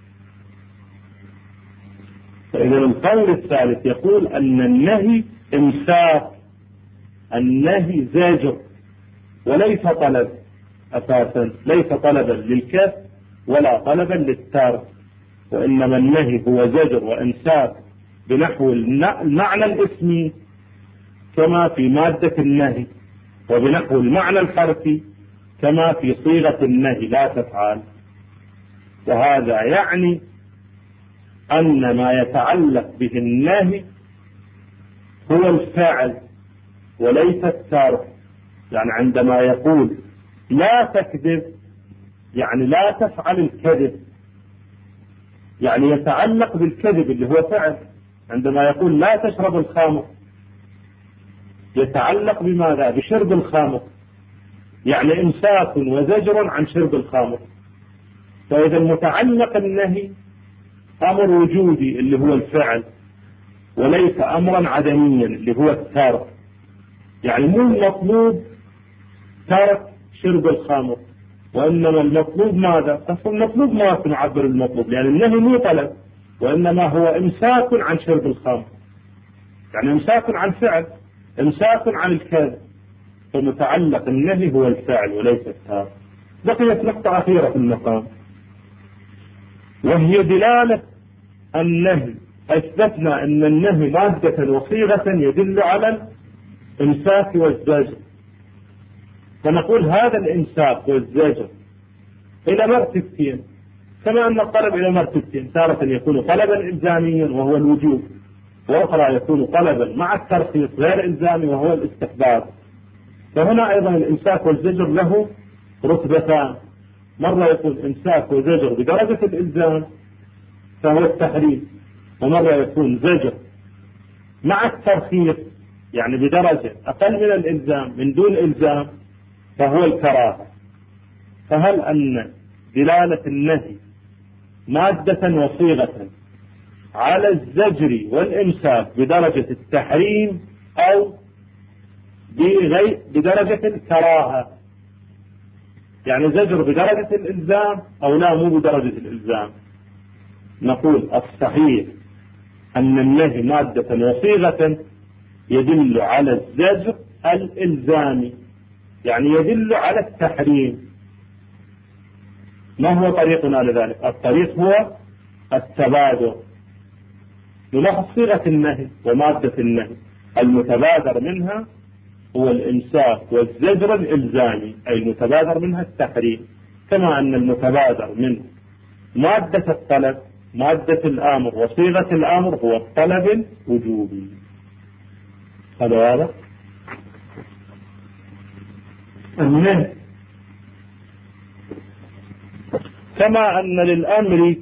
فإذا القول الثالث يقول أن النهي إمساك، النهي زاجر وليس طلب أساسا، ليس طلبا للكف ولا طلبا للتارك، وإنما النهي هو زجر وإمساك بنحو المعنى الاسمي كما في مادة النهي، وبنحو المعنى الحرفي كما في صيغة النهي لا تفعل. وهذا يعني أن ما يتعلق به النهي هو الفعل وليس التارك. يعني عندما يقول لا تكذب يعني لا تفعل الكذب، يعني يتعلق بالكذب اللي هو فعل. عندما يقول لا تشرب الخمر يتعلق بماذا؟ بشرب الخمر، يعني إمساك وزجر عن شرب الخمر. فإذا متعلق النهي أمر وجودي اللي هو الفعل، وليس أمرا عدميا اللي هو الترك. يعني مو المطلوب ترك شرب الخمر، وإنما المطلوب ماذا؟ أصلا المطلوب ما نعبر المطلوب، لأن يعني النهي مو طلب، وإنما هو إمساك عن شرب الخمر، يعني إمساك عن فعل، إمساك عن الكذب. فمتعلق النهي هو الفعل وليس التارك. بقيت نقطة أخيرة في المقام، وهي دلالة النهي. أثبتنا أن النهي مادة وصيغة يدل على الإمساك والزجر، فنقول هذا الإمساك والزجر إلى مرتبتين، كما أن الطلب إلى مرتبتين، تارة يكون طلبا إلزاميا وهو الوجوب، وأخرى يكون طلبا مع الترخيص غير إلزامي وهو الاستحباب. فهنا أيضا الإمساك والزجر له رتبتان، مرة يكون إمساك وزجر بدرجة الإلزام فهو التحريم، ومرة يكون زجر مع الترخيص يعني بدرجة أقل من الإلزام من دون إلزام فهو الكراهة. فهل أن دلالة النهي مادة وصيغة على الزجر والإمساك بدرجة التحريم أو بدرجة الكراهة؟ يعني زجر بدرجة الإلزام أو لا مو بدرجة الإلزام؟ نقول الصحيح أن النهي مادة وصيغة يدل على الزجر الإلزامي، يعني يدل على التحريم. ما هو طريقنا لذلك؟ الطريق هو التبادر. نلاحظ صيغة النهي ومادة النهي، المتبادر منها هو الإمساك والزجر الإلزامي، أي المتبادر منها التحريم، كما أن المتبادر من مادة الطلب مادة الآمر وصيغة الآمر هو الطلب الوجوبي. هذا واضح. النهي كما أن للأمر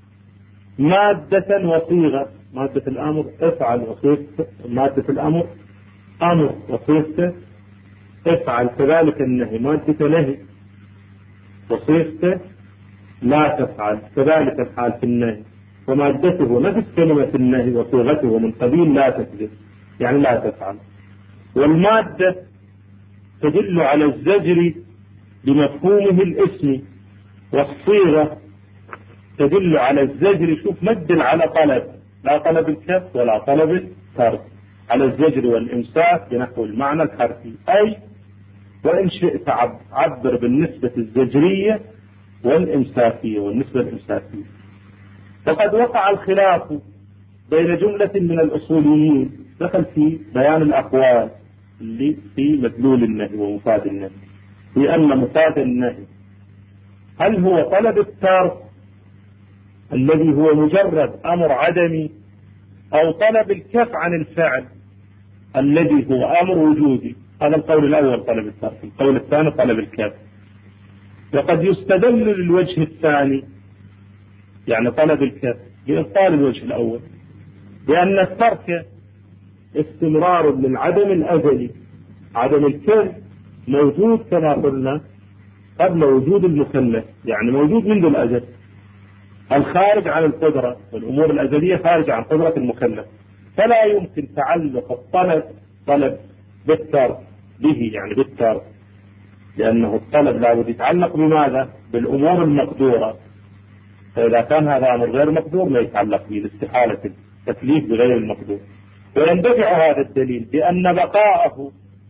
مادة وصيغة، مادة الأمر افعل وصيغته، مادة الأمر أمر وصيغته افعل، كذلك النهي مادة نهي وصيغته لا تفعل، كذلك الحال في النهي، ومادته نفس كلمة النهي وصيغته من قبيل لا تكذب، يعني لا تفعل. والمادة تدل على الزجر بمفهومه الاسمي، والصيغة تدل على الزجر، شوف مدل على طلب، لا طلب الكف ولا طلب الترك، على الزجر والإمساك بنحو المعنى الحرفي. أي وإن شئت عبر بالنسبة الزجرية والإمساكية والنسبة الإمساكية. وقد وقع الخلاف بين جملة من الأصوليين، دخل في بيان الأقوال اللي في مدلول النهي ومفاد النهي، في أن مفاد النهي هل هو طلب الترك الذي هو مجرد أمر عدمي، أو طلب الكف عن الفعل الذي هو أمر وجودي. هذا القول الأول طلب الترك، القول الثاني طلب الكف. وقد يستدل للوجه الثاني يعني طلب الكف بإبطال الوجه الأول، لأن الترك استمرار للعدم الأزلي، عدم الكف موجود كما قلنا قبل وجود المكلف، يعني موجود منذ الأزل، الخارج عن القدرة، والأمور الأزلية خارج عن قدرة المكلف، فلا يمكن تعلق الطلب طلب بالترك به، يعني بالترك، لأنه الطلب لابد يتعلق بماذا؟ بالأمور المقدورة، فإذا كان هذا أمر غير مقدور لا يتعلق به، لاستحالة التكليف بغير المقدور. ويندفع هذا الدليل بأن بقاءه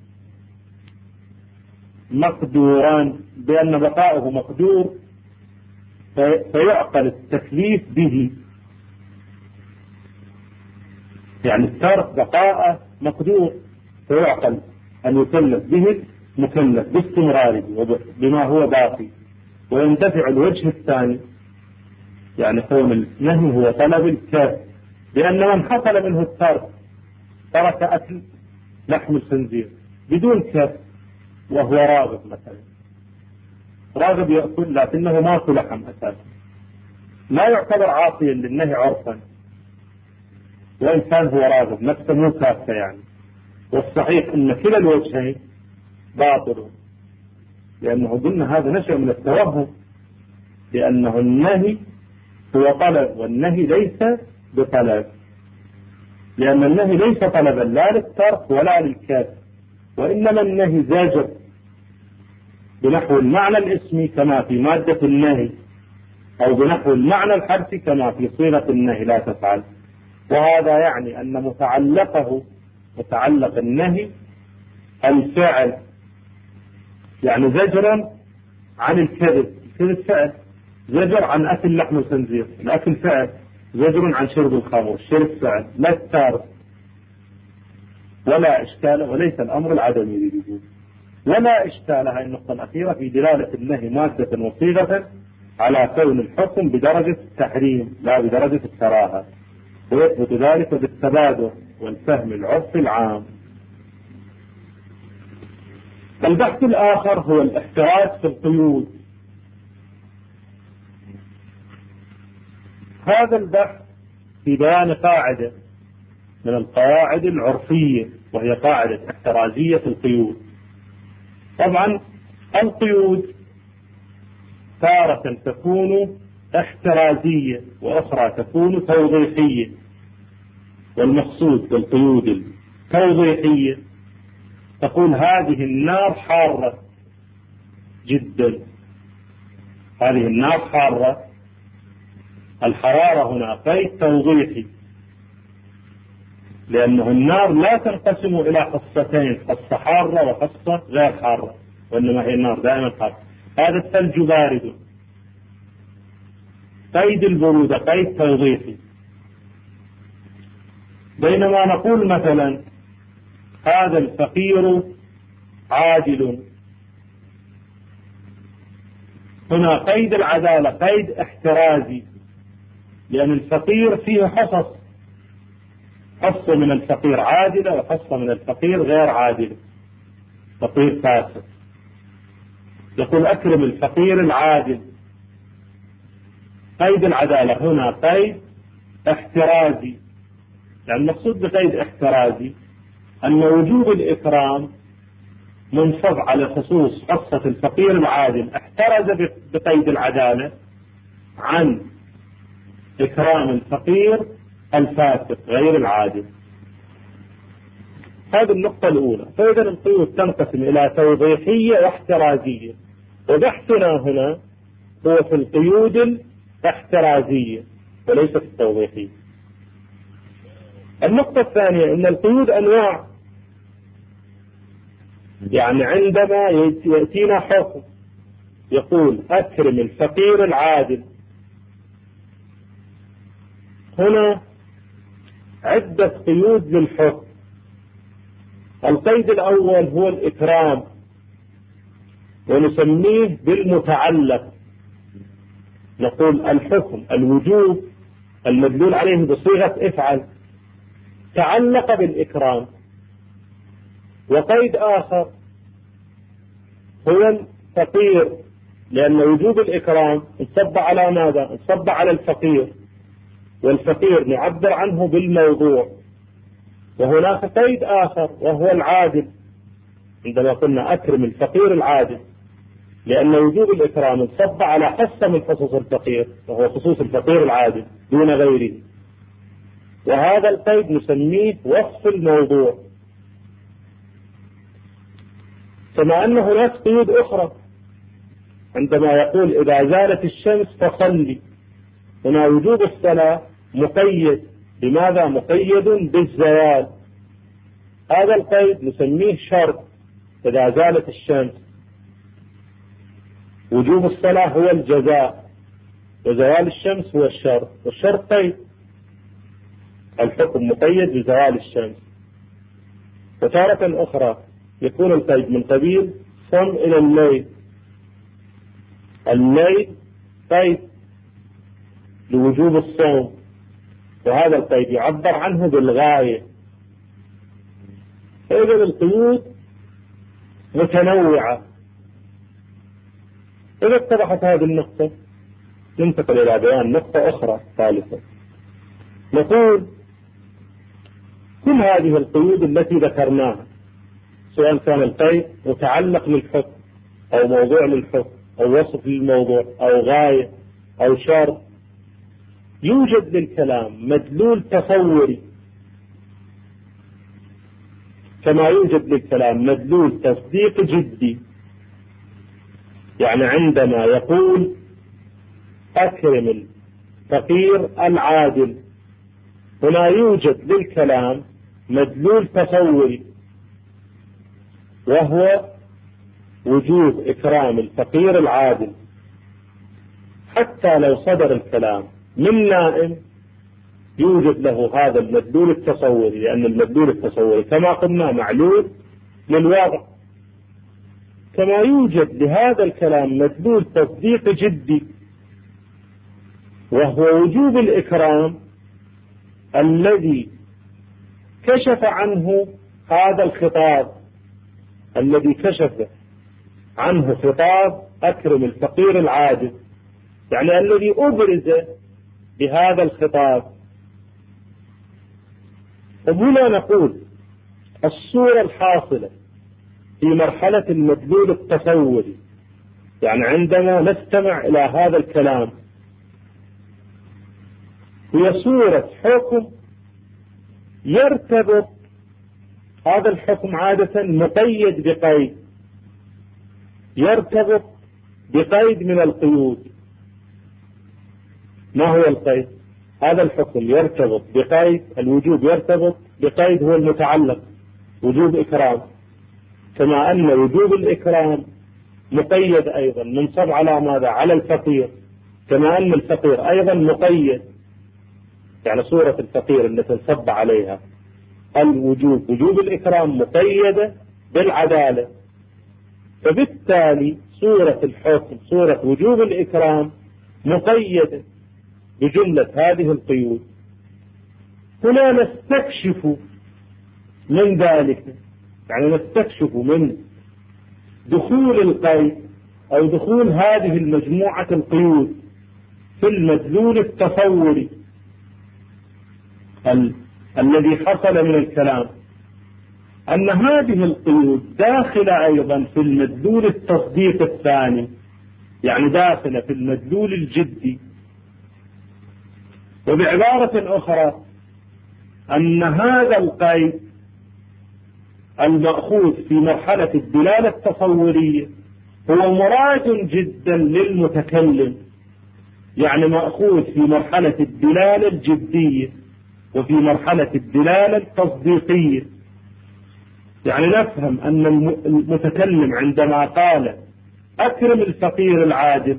مقدوران، بأن بقاءه مقدور فيعقل التكليف به، يعني الترك بقاءه مقدور فيعقل أن يكلف به مكلف باستمراره بما هو باقي. ويندفع الوجه الثاني يعني قول النهي هو طلب الكف، لأن من حصل منه الترك ترك أكل لحم الخنزير بدون كف وهو راغب، مثلا راغب يأكل لكنه ماكل لحم أساسا، لا يعتبر عاصيا للنهي عرفا، وإن كان هو راغب نفسه مو كافة يعني. والصحيح أن كلا الوجهين باطل، لأنه قلنا هذا نشأ من التوهم، لأنه النهي هو طلب والنهي ليس بطلب، لأن النهي ليس طلبا لا للترك ولا للكاف، وإنما النهي زاجر بنحو المعنى الاسمي كما في مادة النهي، أو بنحو المعنى الحرفي كما في صيغة النهي لا تفعل. وهذا يعني أن متعلقه متعلق النهي الفعل، يعني زجرا عن الكذب، الكذب فعل، زجر عن أكل لحم الخنزير، الأكل فعل، زجر عن شرب الخمر، الشرب فعل، لا التارك، ولا إشكال، وليس الأمر العدمي للوجود. ولا إشكال، هذه النقطة الأخيرة، في دلالة النهي مادة وصيغة على كون الحكم بدرجة التحريم لا بدرجة الكراهة، ويثبت ذلك بالتبادر والفهم العرفي العام. البحث الآخر هو الاحتراز في القيود. هذا البحث في بيان قاعدة من القواعد العرفية، وهي قاعدة احترازية القيود. طبعا القيود تارة تكون احترازية وأخرى تكون توضيحية، والمقصود بالقيود التوضيحية تقول هذه النار حارة جدا، هذه النار حارة، الحرارة هنا قيد توضيحي، لأنه النار لا تنقسم إلى قصتين، قصة حارة وقصة غير حارة، وإنما هي النار دائما حارة. هذا الثلج بارد، قيد البرودة قيد توضيحي. بينما نقول مثلا هذا الفقير عادل، هنا قيد العدالة قيد احترازي، لأن الفقير فيه حصص، حصة من الفقير عادلة وحصة من الفقير غير عادلة، فقير فاسد. يقول أكرم الفقير العادل. قيد العدالة هنا قيد احترازي، يعني المقصود بقيد احترازي أن وجوب الإكرام منصب على خصوص حصة الفقير العادل، احترز بقيد العدالة عن إكرام الفقير الفاسق غير العادل. هذه النقطة الأولى. فإذا القيود تنقسم إلى توضيحية واحترازية، وبحثنا هنا هو في القيود الاحترازية وليس في التوضيحية. النقطة الثانية أن القيود أنواع، يعني عندما يأتينا حكم يقول أكرم الفقير العادل، هنا عدة قيود للحكم. القيد الأول هو الإكرام، ونسميه بالمتعلق. نقول الحكم الوجوب المدلول عليه بصيغة افعل تعلق بالإكرام. وقيد آخر هو الفقير، لأن وجوب الإكرام انصب على ماذا؟ انصب على الفقير، والفقير نعبر عنه بالموضوع. وهناك قيد آخر وهو العادل، عندما قلنا أكرم الفقير العادل، لأن وجوب الإكرام انصب على حصة من حصص الفقير وهو خصوص الفقير العادل دون غيره. وهذا القيد نسميه وصف الموضوع. كما أن هناك قيود أخرى، عندما يقول إذا زالت الشمس فصلي، هنا وجوب الصلاة مقيد بماذا؟ مقيد بالزوال. هذا القيد نسميه شرط. إذا زالت الشمس وجوب الصلاة هو الجزاء، وزوال الشمس هو الشرط، والشرط قيد. الحكم مقيد بزوال الشمس. وتارة أخرى يكون القيد من قبيل صم إلى الليل. الليل قيد لوجوب الصوم، وهذا القيد يعبر عنه بالغاية. فإذا القيود متنوعة. إذا اتضحت هذه النقطة ننتقل إلى بيان نقطة أخرى ثالثة. نقول كل هذه القيود التي ذكرناها، سواء كان القيد متعلق للحكم أو موضوع للحكم أو وصف للموضوع أو غاية أو شرط، يوجد للكلام مدلول تصوري، كما يوجد للكلام مدلول تصديق جدي. يعني عندما يقول أكرم الفقير العادل، هنا يوجد للكلام مدلول تصوري، وهو وجوب إكرام الفقير العادل، حتى لو صدر الكلام من نائم يوجد له هذا المدلول التصوري، لأن المدلول التصوري كما قلنا معلول للواقع. كما يوجد لهذا الكلام مدلول تصديق جدي، وهو وجوب الإكرام الذي كشف عنه هذا الخطاب، الذي كشف عنه خطاب أكرم الفقير العادل، يعني الذي أبرز بهذا الخطاب. وهنا نقول الصورة الحاصلة في مرحلة المدلول التصوري، يعني عندما نستمع إلى هذا الكلام، هي صورة حكم يرتبط هذا الحكم عادة مقيد بقيد، يرتبط بقيد من القيود. ما هو القيد؟ هذا الحكم يرتبط بقيد، الوجوب يرتبط بقيد هو المتعلق وجوب إكرام، كما أن وجوب الإكرام مقيد أيضا منصب على ماذا؟ على الفقير، كما أن الفقير أيضا مقيد، يعني صورة الفقير التي انصب عليها الوجوب وجوب الإكرام مقيدة بالعدالة. فبالتالي صورة الحكم صورة وجوب الإكرام مقيدة بجملة هذه القيود. هنا نستكشف من ذلك، يعني نستكشف من دخول القيد أو دخول هذه المجموعة القيود في المدلول التصوري ال... الذي حصل من الكلام، أن هذه القيود داخلة أيضا في المدلول التصديق الثاني، يعني داخلة في المدلول الجدي. وبعبارة أخرى أن هذا القيد المأخوذ في مرحلة الدلالة التصورية هو مراد جدا للمتكلم، يعني مأخوذ في مرحلة الدلالة الجدية وفي مرحلة الدلالة التصديقية. يعني نفهم أن المتكلم عندما قال أكرم الفقير العادل،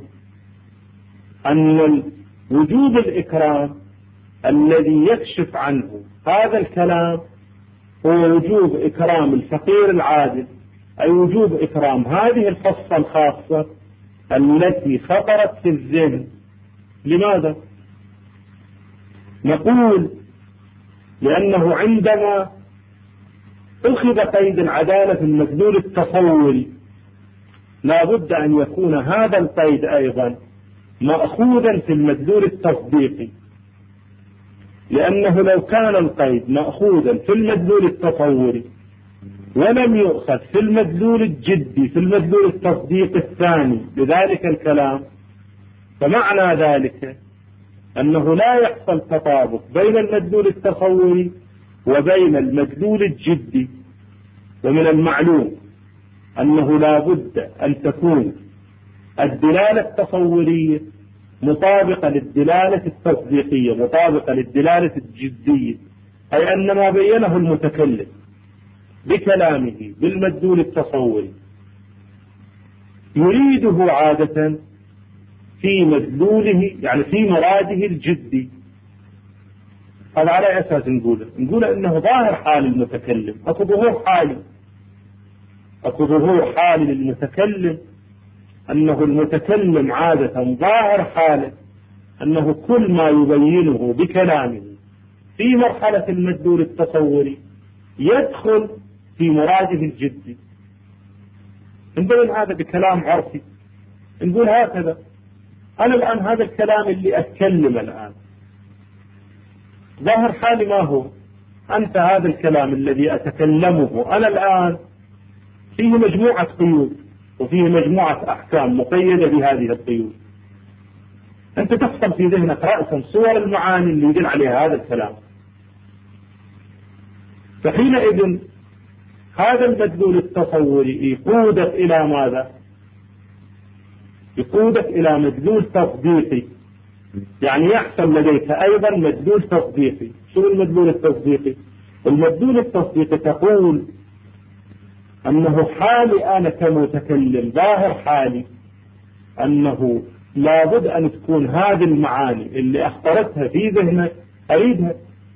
أن وجوب الإكرام الذي يكشف عنه هذا الكلام هو وجوب إكرام الفقير العادل، أي وجوب إكرام هذه الخصة الخاصة التي خطرت في الذهن. لماذا؟ نقول لأنه عندما أخذ قيد العدالة في المدلول التصوري لا بد أن يكون هذا القيد أيضا مأخوذا في المدلول التصديقي، لأنه لو كان القيد مأخوذا في المدلول التصوري ولم يؤخذ في المدلول الجدي في المدلول التصديقي الثاني لذلك الكلام، فمعنى ذلك أنه لا يحصل تطابق بين المدلول التصوري وبين المدلول الجدي. ومن المعلوم أنه لا بد أن تكون الدلالة التصورية مطابقة للدلالة التصديقية، مطابقة للدلالة الجدية، أي أن ما بينه المتكلم بكلامه بالمدلول التصوري يريده عادة في مدلوله، يعني في مراده الجدي. هذا على أساس نقوله نقول إنه ظاهر حال المتكلم، أكو ظهور حالي، أكو ظهور حالي للمتكلم، أنه المتكلم عادة ظاهر حاله أنه كل ما يبينه بكلامه في مرحلة المدلول التصوري يدخل في مراده الجدي. نقول هذا بكلام عرفي، نقول هكذا أنا الآن هذا الكلام اللي أتكلم الآن ظاهر حالي ما هو؟ أنت هذا الكلام الذي أتكلمه أنا الآن فيه مجموعة قيود وفيه مجموعة أحكام مقيدة بهذه القيود. أنت تحصل في ذهنك رأسا صور المعاني اللي يدل عليها هذا الكلام، فحينئذ هذا المدلول التصوري يقودك إلى ماذا؟ يقودك إلى مدلول تصديقي، يعني يحصل لديك أيضا مدلول تصديقي. شو المدلول التصديقي؟ المدلول التصديقي تقول أنه حالي أنا كمتكلم ظاهر حالي أنه لابد أن تكون هذه المعاني اللي أخطرتها في ذهنك أريدها.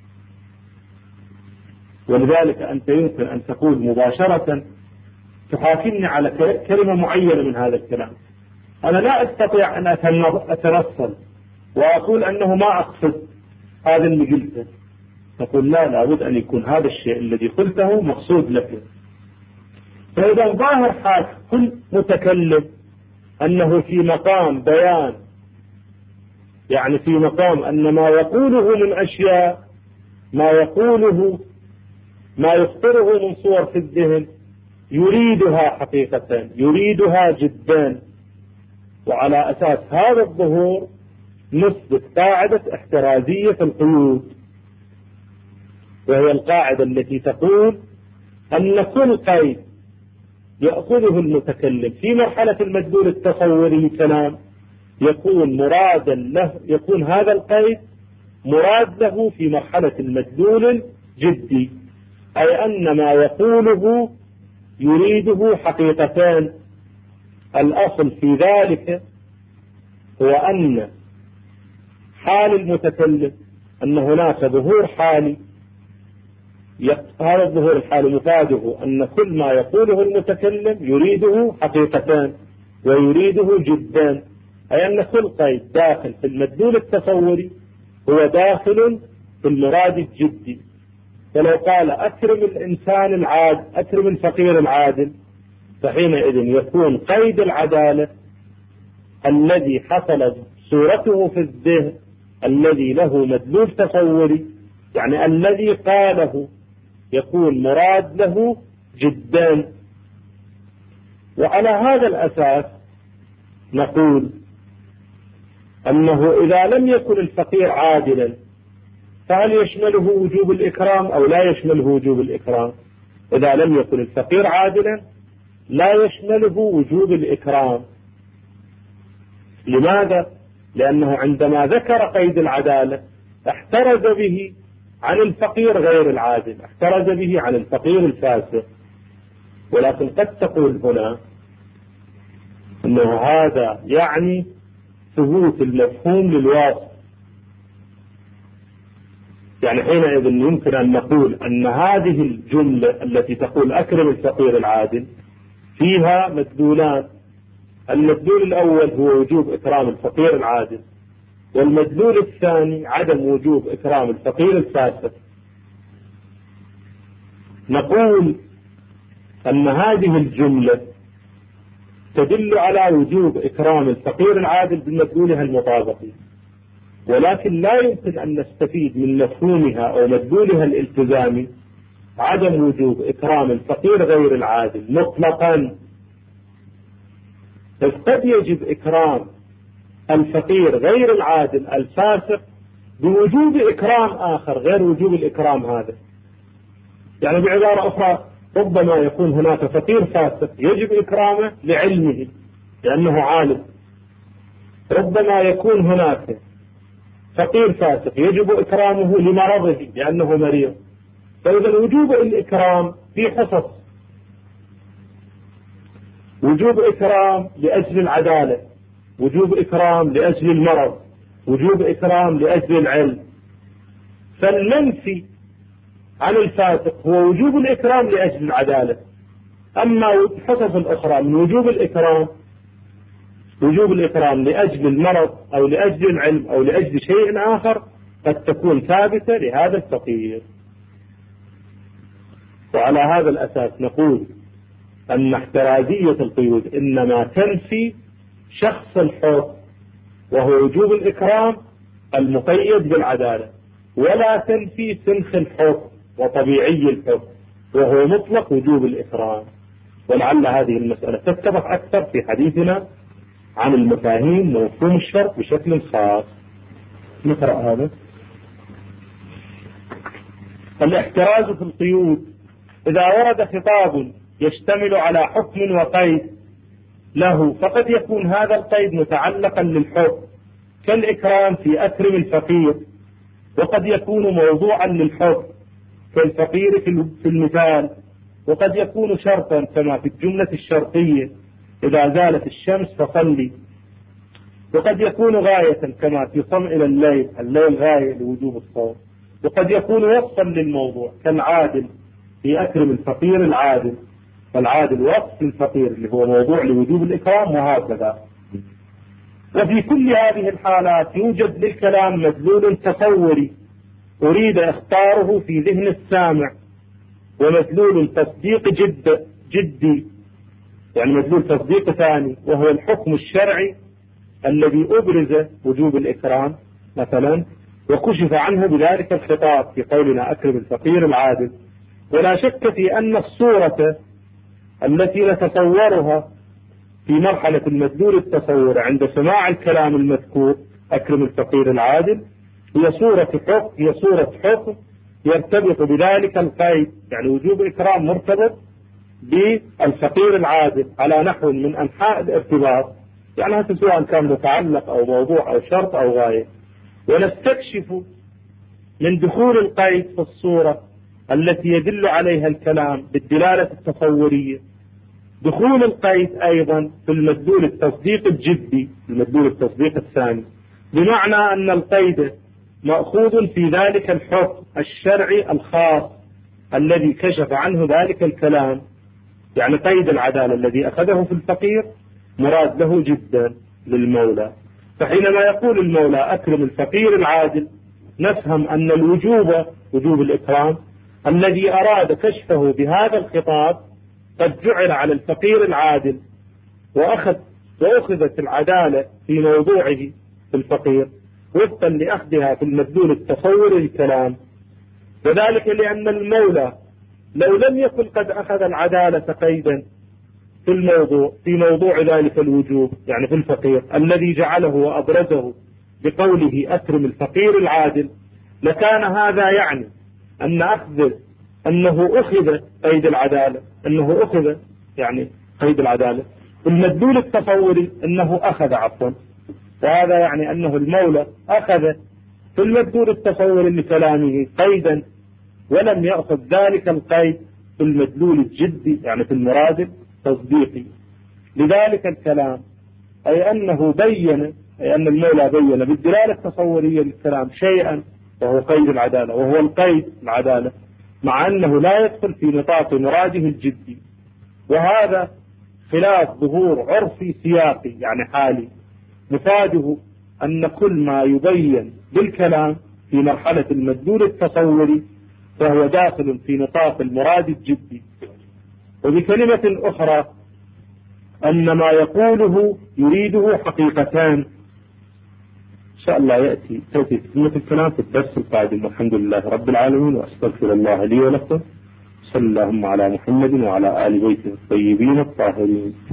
ولذلك أنت يمكن أن تقول مباشرة تحاكمني على كلمة معينة من هذا الكلام، أنا لا أستطيع أن أتنصل وأقول أنه ما أقصد هذا اللي قلته. تقول لا، لابد أن يكون هذا الشيء الذي قلته مقصود لك. فإذا ظاهر حال كل متكلم أنه في مقام بيان، يعني في مقام أن ما يقوله من أشياء، ما يقوله ما يخطره من صور في الذهن يريدها حقيقة، يريدها جدا. وعلى أساس هذا الظهور نثبت قاعدة احترازية القيود، وهي القاعدة التي تقول أن كل قيد يأخذه المتكلم في مرحلة المدلول التصوري كلام يكون مرادا له، يكون هذا القيد مراد له في مرحلة المدلول الجدي، أي أن ما يقوله يريده حقيقتان. الأصل في ذلك هو أن حال المتكلم أن هناك ظهور حالي، هذا الظهور الحالي مفاده أن كل ما يقوله المتكلم يريده حقيقتان ويريده جدا، أي أن كل قيد داخل في المدلول التصوري هو داخل في المراد الجدي. فلو قال أكرم الإنسان العادل، أكرم الفقير العادل، فحينئذ يكون قيد العدالة الذي حصلت صورته في الذهن الذي له مدلول تصوري، يعني الذي قاله يكون مراد له جدا. وعلى هذا الأساس نقول أنه إذا لم يكن الفقير عادلا فهل يشمله وجوب الإكرام أو لا يشمله وجوب الإكرام؟ إذا لم يكن الفقير عادلا لا يشمله وجوب الإكرام. لماذا؟ لأنه عندما ذكر قيد العدالة احترز به عن الفقير غير العادل، احترز به عن الفقير الفاسق. ولكن قد تقول هنا أنه هذا يعني ثبوت المفهوم للواصف، يعني حينئذ يمكن أن نقول أن هذه الجملة التي تقول أكرم الفقير العادل فيها مدلولان. المدلول الأول هو وجوب إكرام الفقير العادل، والمدلول الثاني عدم وجوب إكرام الفقير الفاسق. نقول أن هذه الجملة تدل على وجوب إكرام الفقير العادل بمدلولها المطابقي، ولكن لا يمكن أن نستفيد من مفهومها أو مدلولها الالتزامي عدم وجوب إكرام الفقير غير العادل مطلقا. بس قد يجب إكرام الفقير غير العادل الفاسق بوجوب إكرام آخر غير وجوب الإكرام هذا. يعني بعبارة أخرى ربما يكون هناك فقير فاسق يجب إكرامه لعلمه لأنه عالم، ربما يكون هناك فقير فاسق يجب إكرامه لمرضه لأنه مريض. فإذا وجوب الإكرام في حصص: وجوب إكرام لأجل العدالة، وجوب إكرام لأجل المرض، وجوب إكرام لأجل العلم. فالمنفي عن الفاسق هو وجوب الإكرام لأجل العدالة. أما الحصص الأخرى من وجوب الإكرام، وجوب الإكرام لأجل المرض أو لأجل العلم أو لأجل شيء آخر، قد تكون ثابتة لهذا الفقير. وعلى هذا الأساس نقول أن احترازية القيود إنما تنفي شخص الحكم وهو وجوب الإكرام المقيد بالعدالة، ولا تنفي سنخ الحكم وطبيعي الحكم وهو مطلق وجوب الإكرام. ولعل هذه المسألة تتضح أكثر في حديثنا عن المفاهيم ومفهوم الشرط بشكل خاص. نقرأ هذا. الاحتراز في القيود: إذا ورد خطاب يشتمل على حكم وقيد له فقد يكون هذا القيد متعلقا للحكم كالإكرام في أكرم الفقير، وقد يكون موضوعا للحكم كالفقير في المثال، وقد يكون شرطا كما في الجملة الشرطية: إذا زالت الشمس فصلي، وقد يكون غاية كما في صم إلى الليل، الليل غاية لوجوب الصوم، وقد يكون وصفا للموضوع كالعادل في أكرم الفقير العادل، فالعادل وصف الفقير اللي هو موضوع لوجوب الإكرام، وهكذا. وفي كل هذه الحالات يوجد للكلام مدلول تصوري أريد اختاره في ذهن السامع، ومدلول تصديق جد جدي، يعني مدلول تصديق ثاني وهو الحكم الشرعي الذي أبرز وجوب الإكرام مثلا وكشف عنه بذلك الخطاب في قولنا أكرم الفقير العادل. ولا شك في أن الصورة التي نتصورها في مرحلة المدلول التصور عند سماع الكلام المذكور أكرم الفقير العادل هي صورة حكم، هي صورة حكم يرتبط بذلك القيد، يعني وجوب إكرام مرتبط بالفقير العادل على نحو من أنحاء الارتباط، يعني هذا سواء كان متعلق أو موضوع أو شرط أو غاية. ونستكشف من دخول القيد في الصورة التي يدل عليها الكلام بالدلالة التصورية دخول القيد أيضا في المدلول التصديق الجدي، المدلول التصديق الثاني، بمعنى أن القيد مأخوذ في ذلك الحكم الشرعي الخاص الذي كشف عنه ذلك الكلام، يعني قيد العدالة الذي أخذه في الفقير مراد له جدا للمولى. فحينما يقول المولى أكرم الفقير العادل نفهم أن الوجوب وجوب الإكرام الذي أراد كشفه بهذا الخطاب قد جعل على الفقير العادل، وأخذ وأخذت العدالة في موضوعه في الفقير وفقا لأخذها في المدلول التصوري للكلام. وذلك لأن المولى لو لم يكن قد أخذ العدالة قيدا في الموضوع في موضوع ذلك الوجوب، يعني في الفقير الذي جعله وأبرزه بقوله أكرم الفقير العادل، لكان هذا يعني أن أخذ أنه أخذ قيد العدالة أنه أخذ يعني قيد العدالة المدلول التصوري أنه أخذ عفوا، وهذا يعني أنه المولى أخذ في المدلول التصوري لكلامه قيدا ولم يأخذ ذلك القيد في المدلول الجدي، يعني في المراد التصديقي لذلك الكلام، أي أنه بين أي أن المولى بين بالدلالة التصورية للكلام شيئا وهو قيد العدالة، وهو القيد العدالة، مع أنه لا يدخل في نطاق مراده الجدي. وهذا خلاف ظهور عرفي سياقي يعني حالي، مفاده أن كل ما يبين بالكلام في مرحلة المدلول التصوري فهو داخل في نطاق المراد الجدي. وبكلمة أخرى أن ما يقوله يريده حقيقتان. إن شاء الله يأتي تأتي كلمة الكلام في الدرس القادم، والحمد لله رب العالمين، وأستغفر الله لي ولكم. صلى اللهم على محمد وعلى آل بيته الطيبين الطاهرين.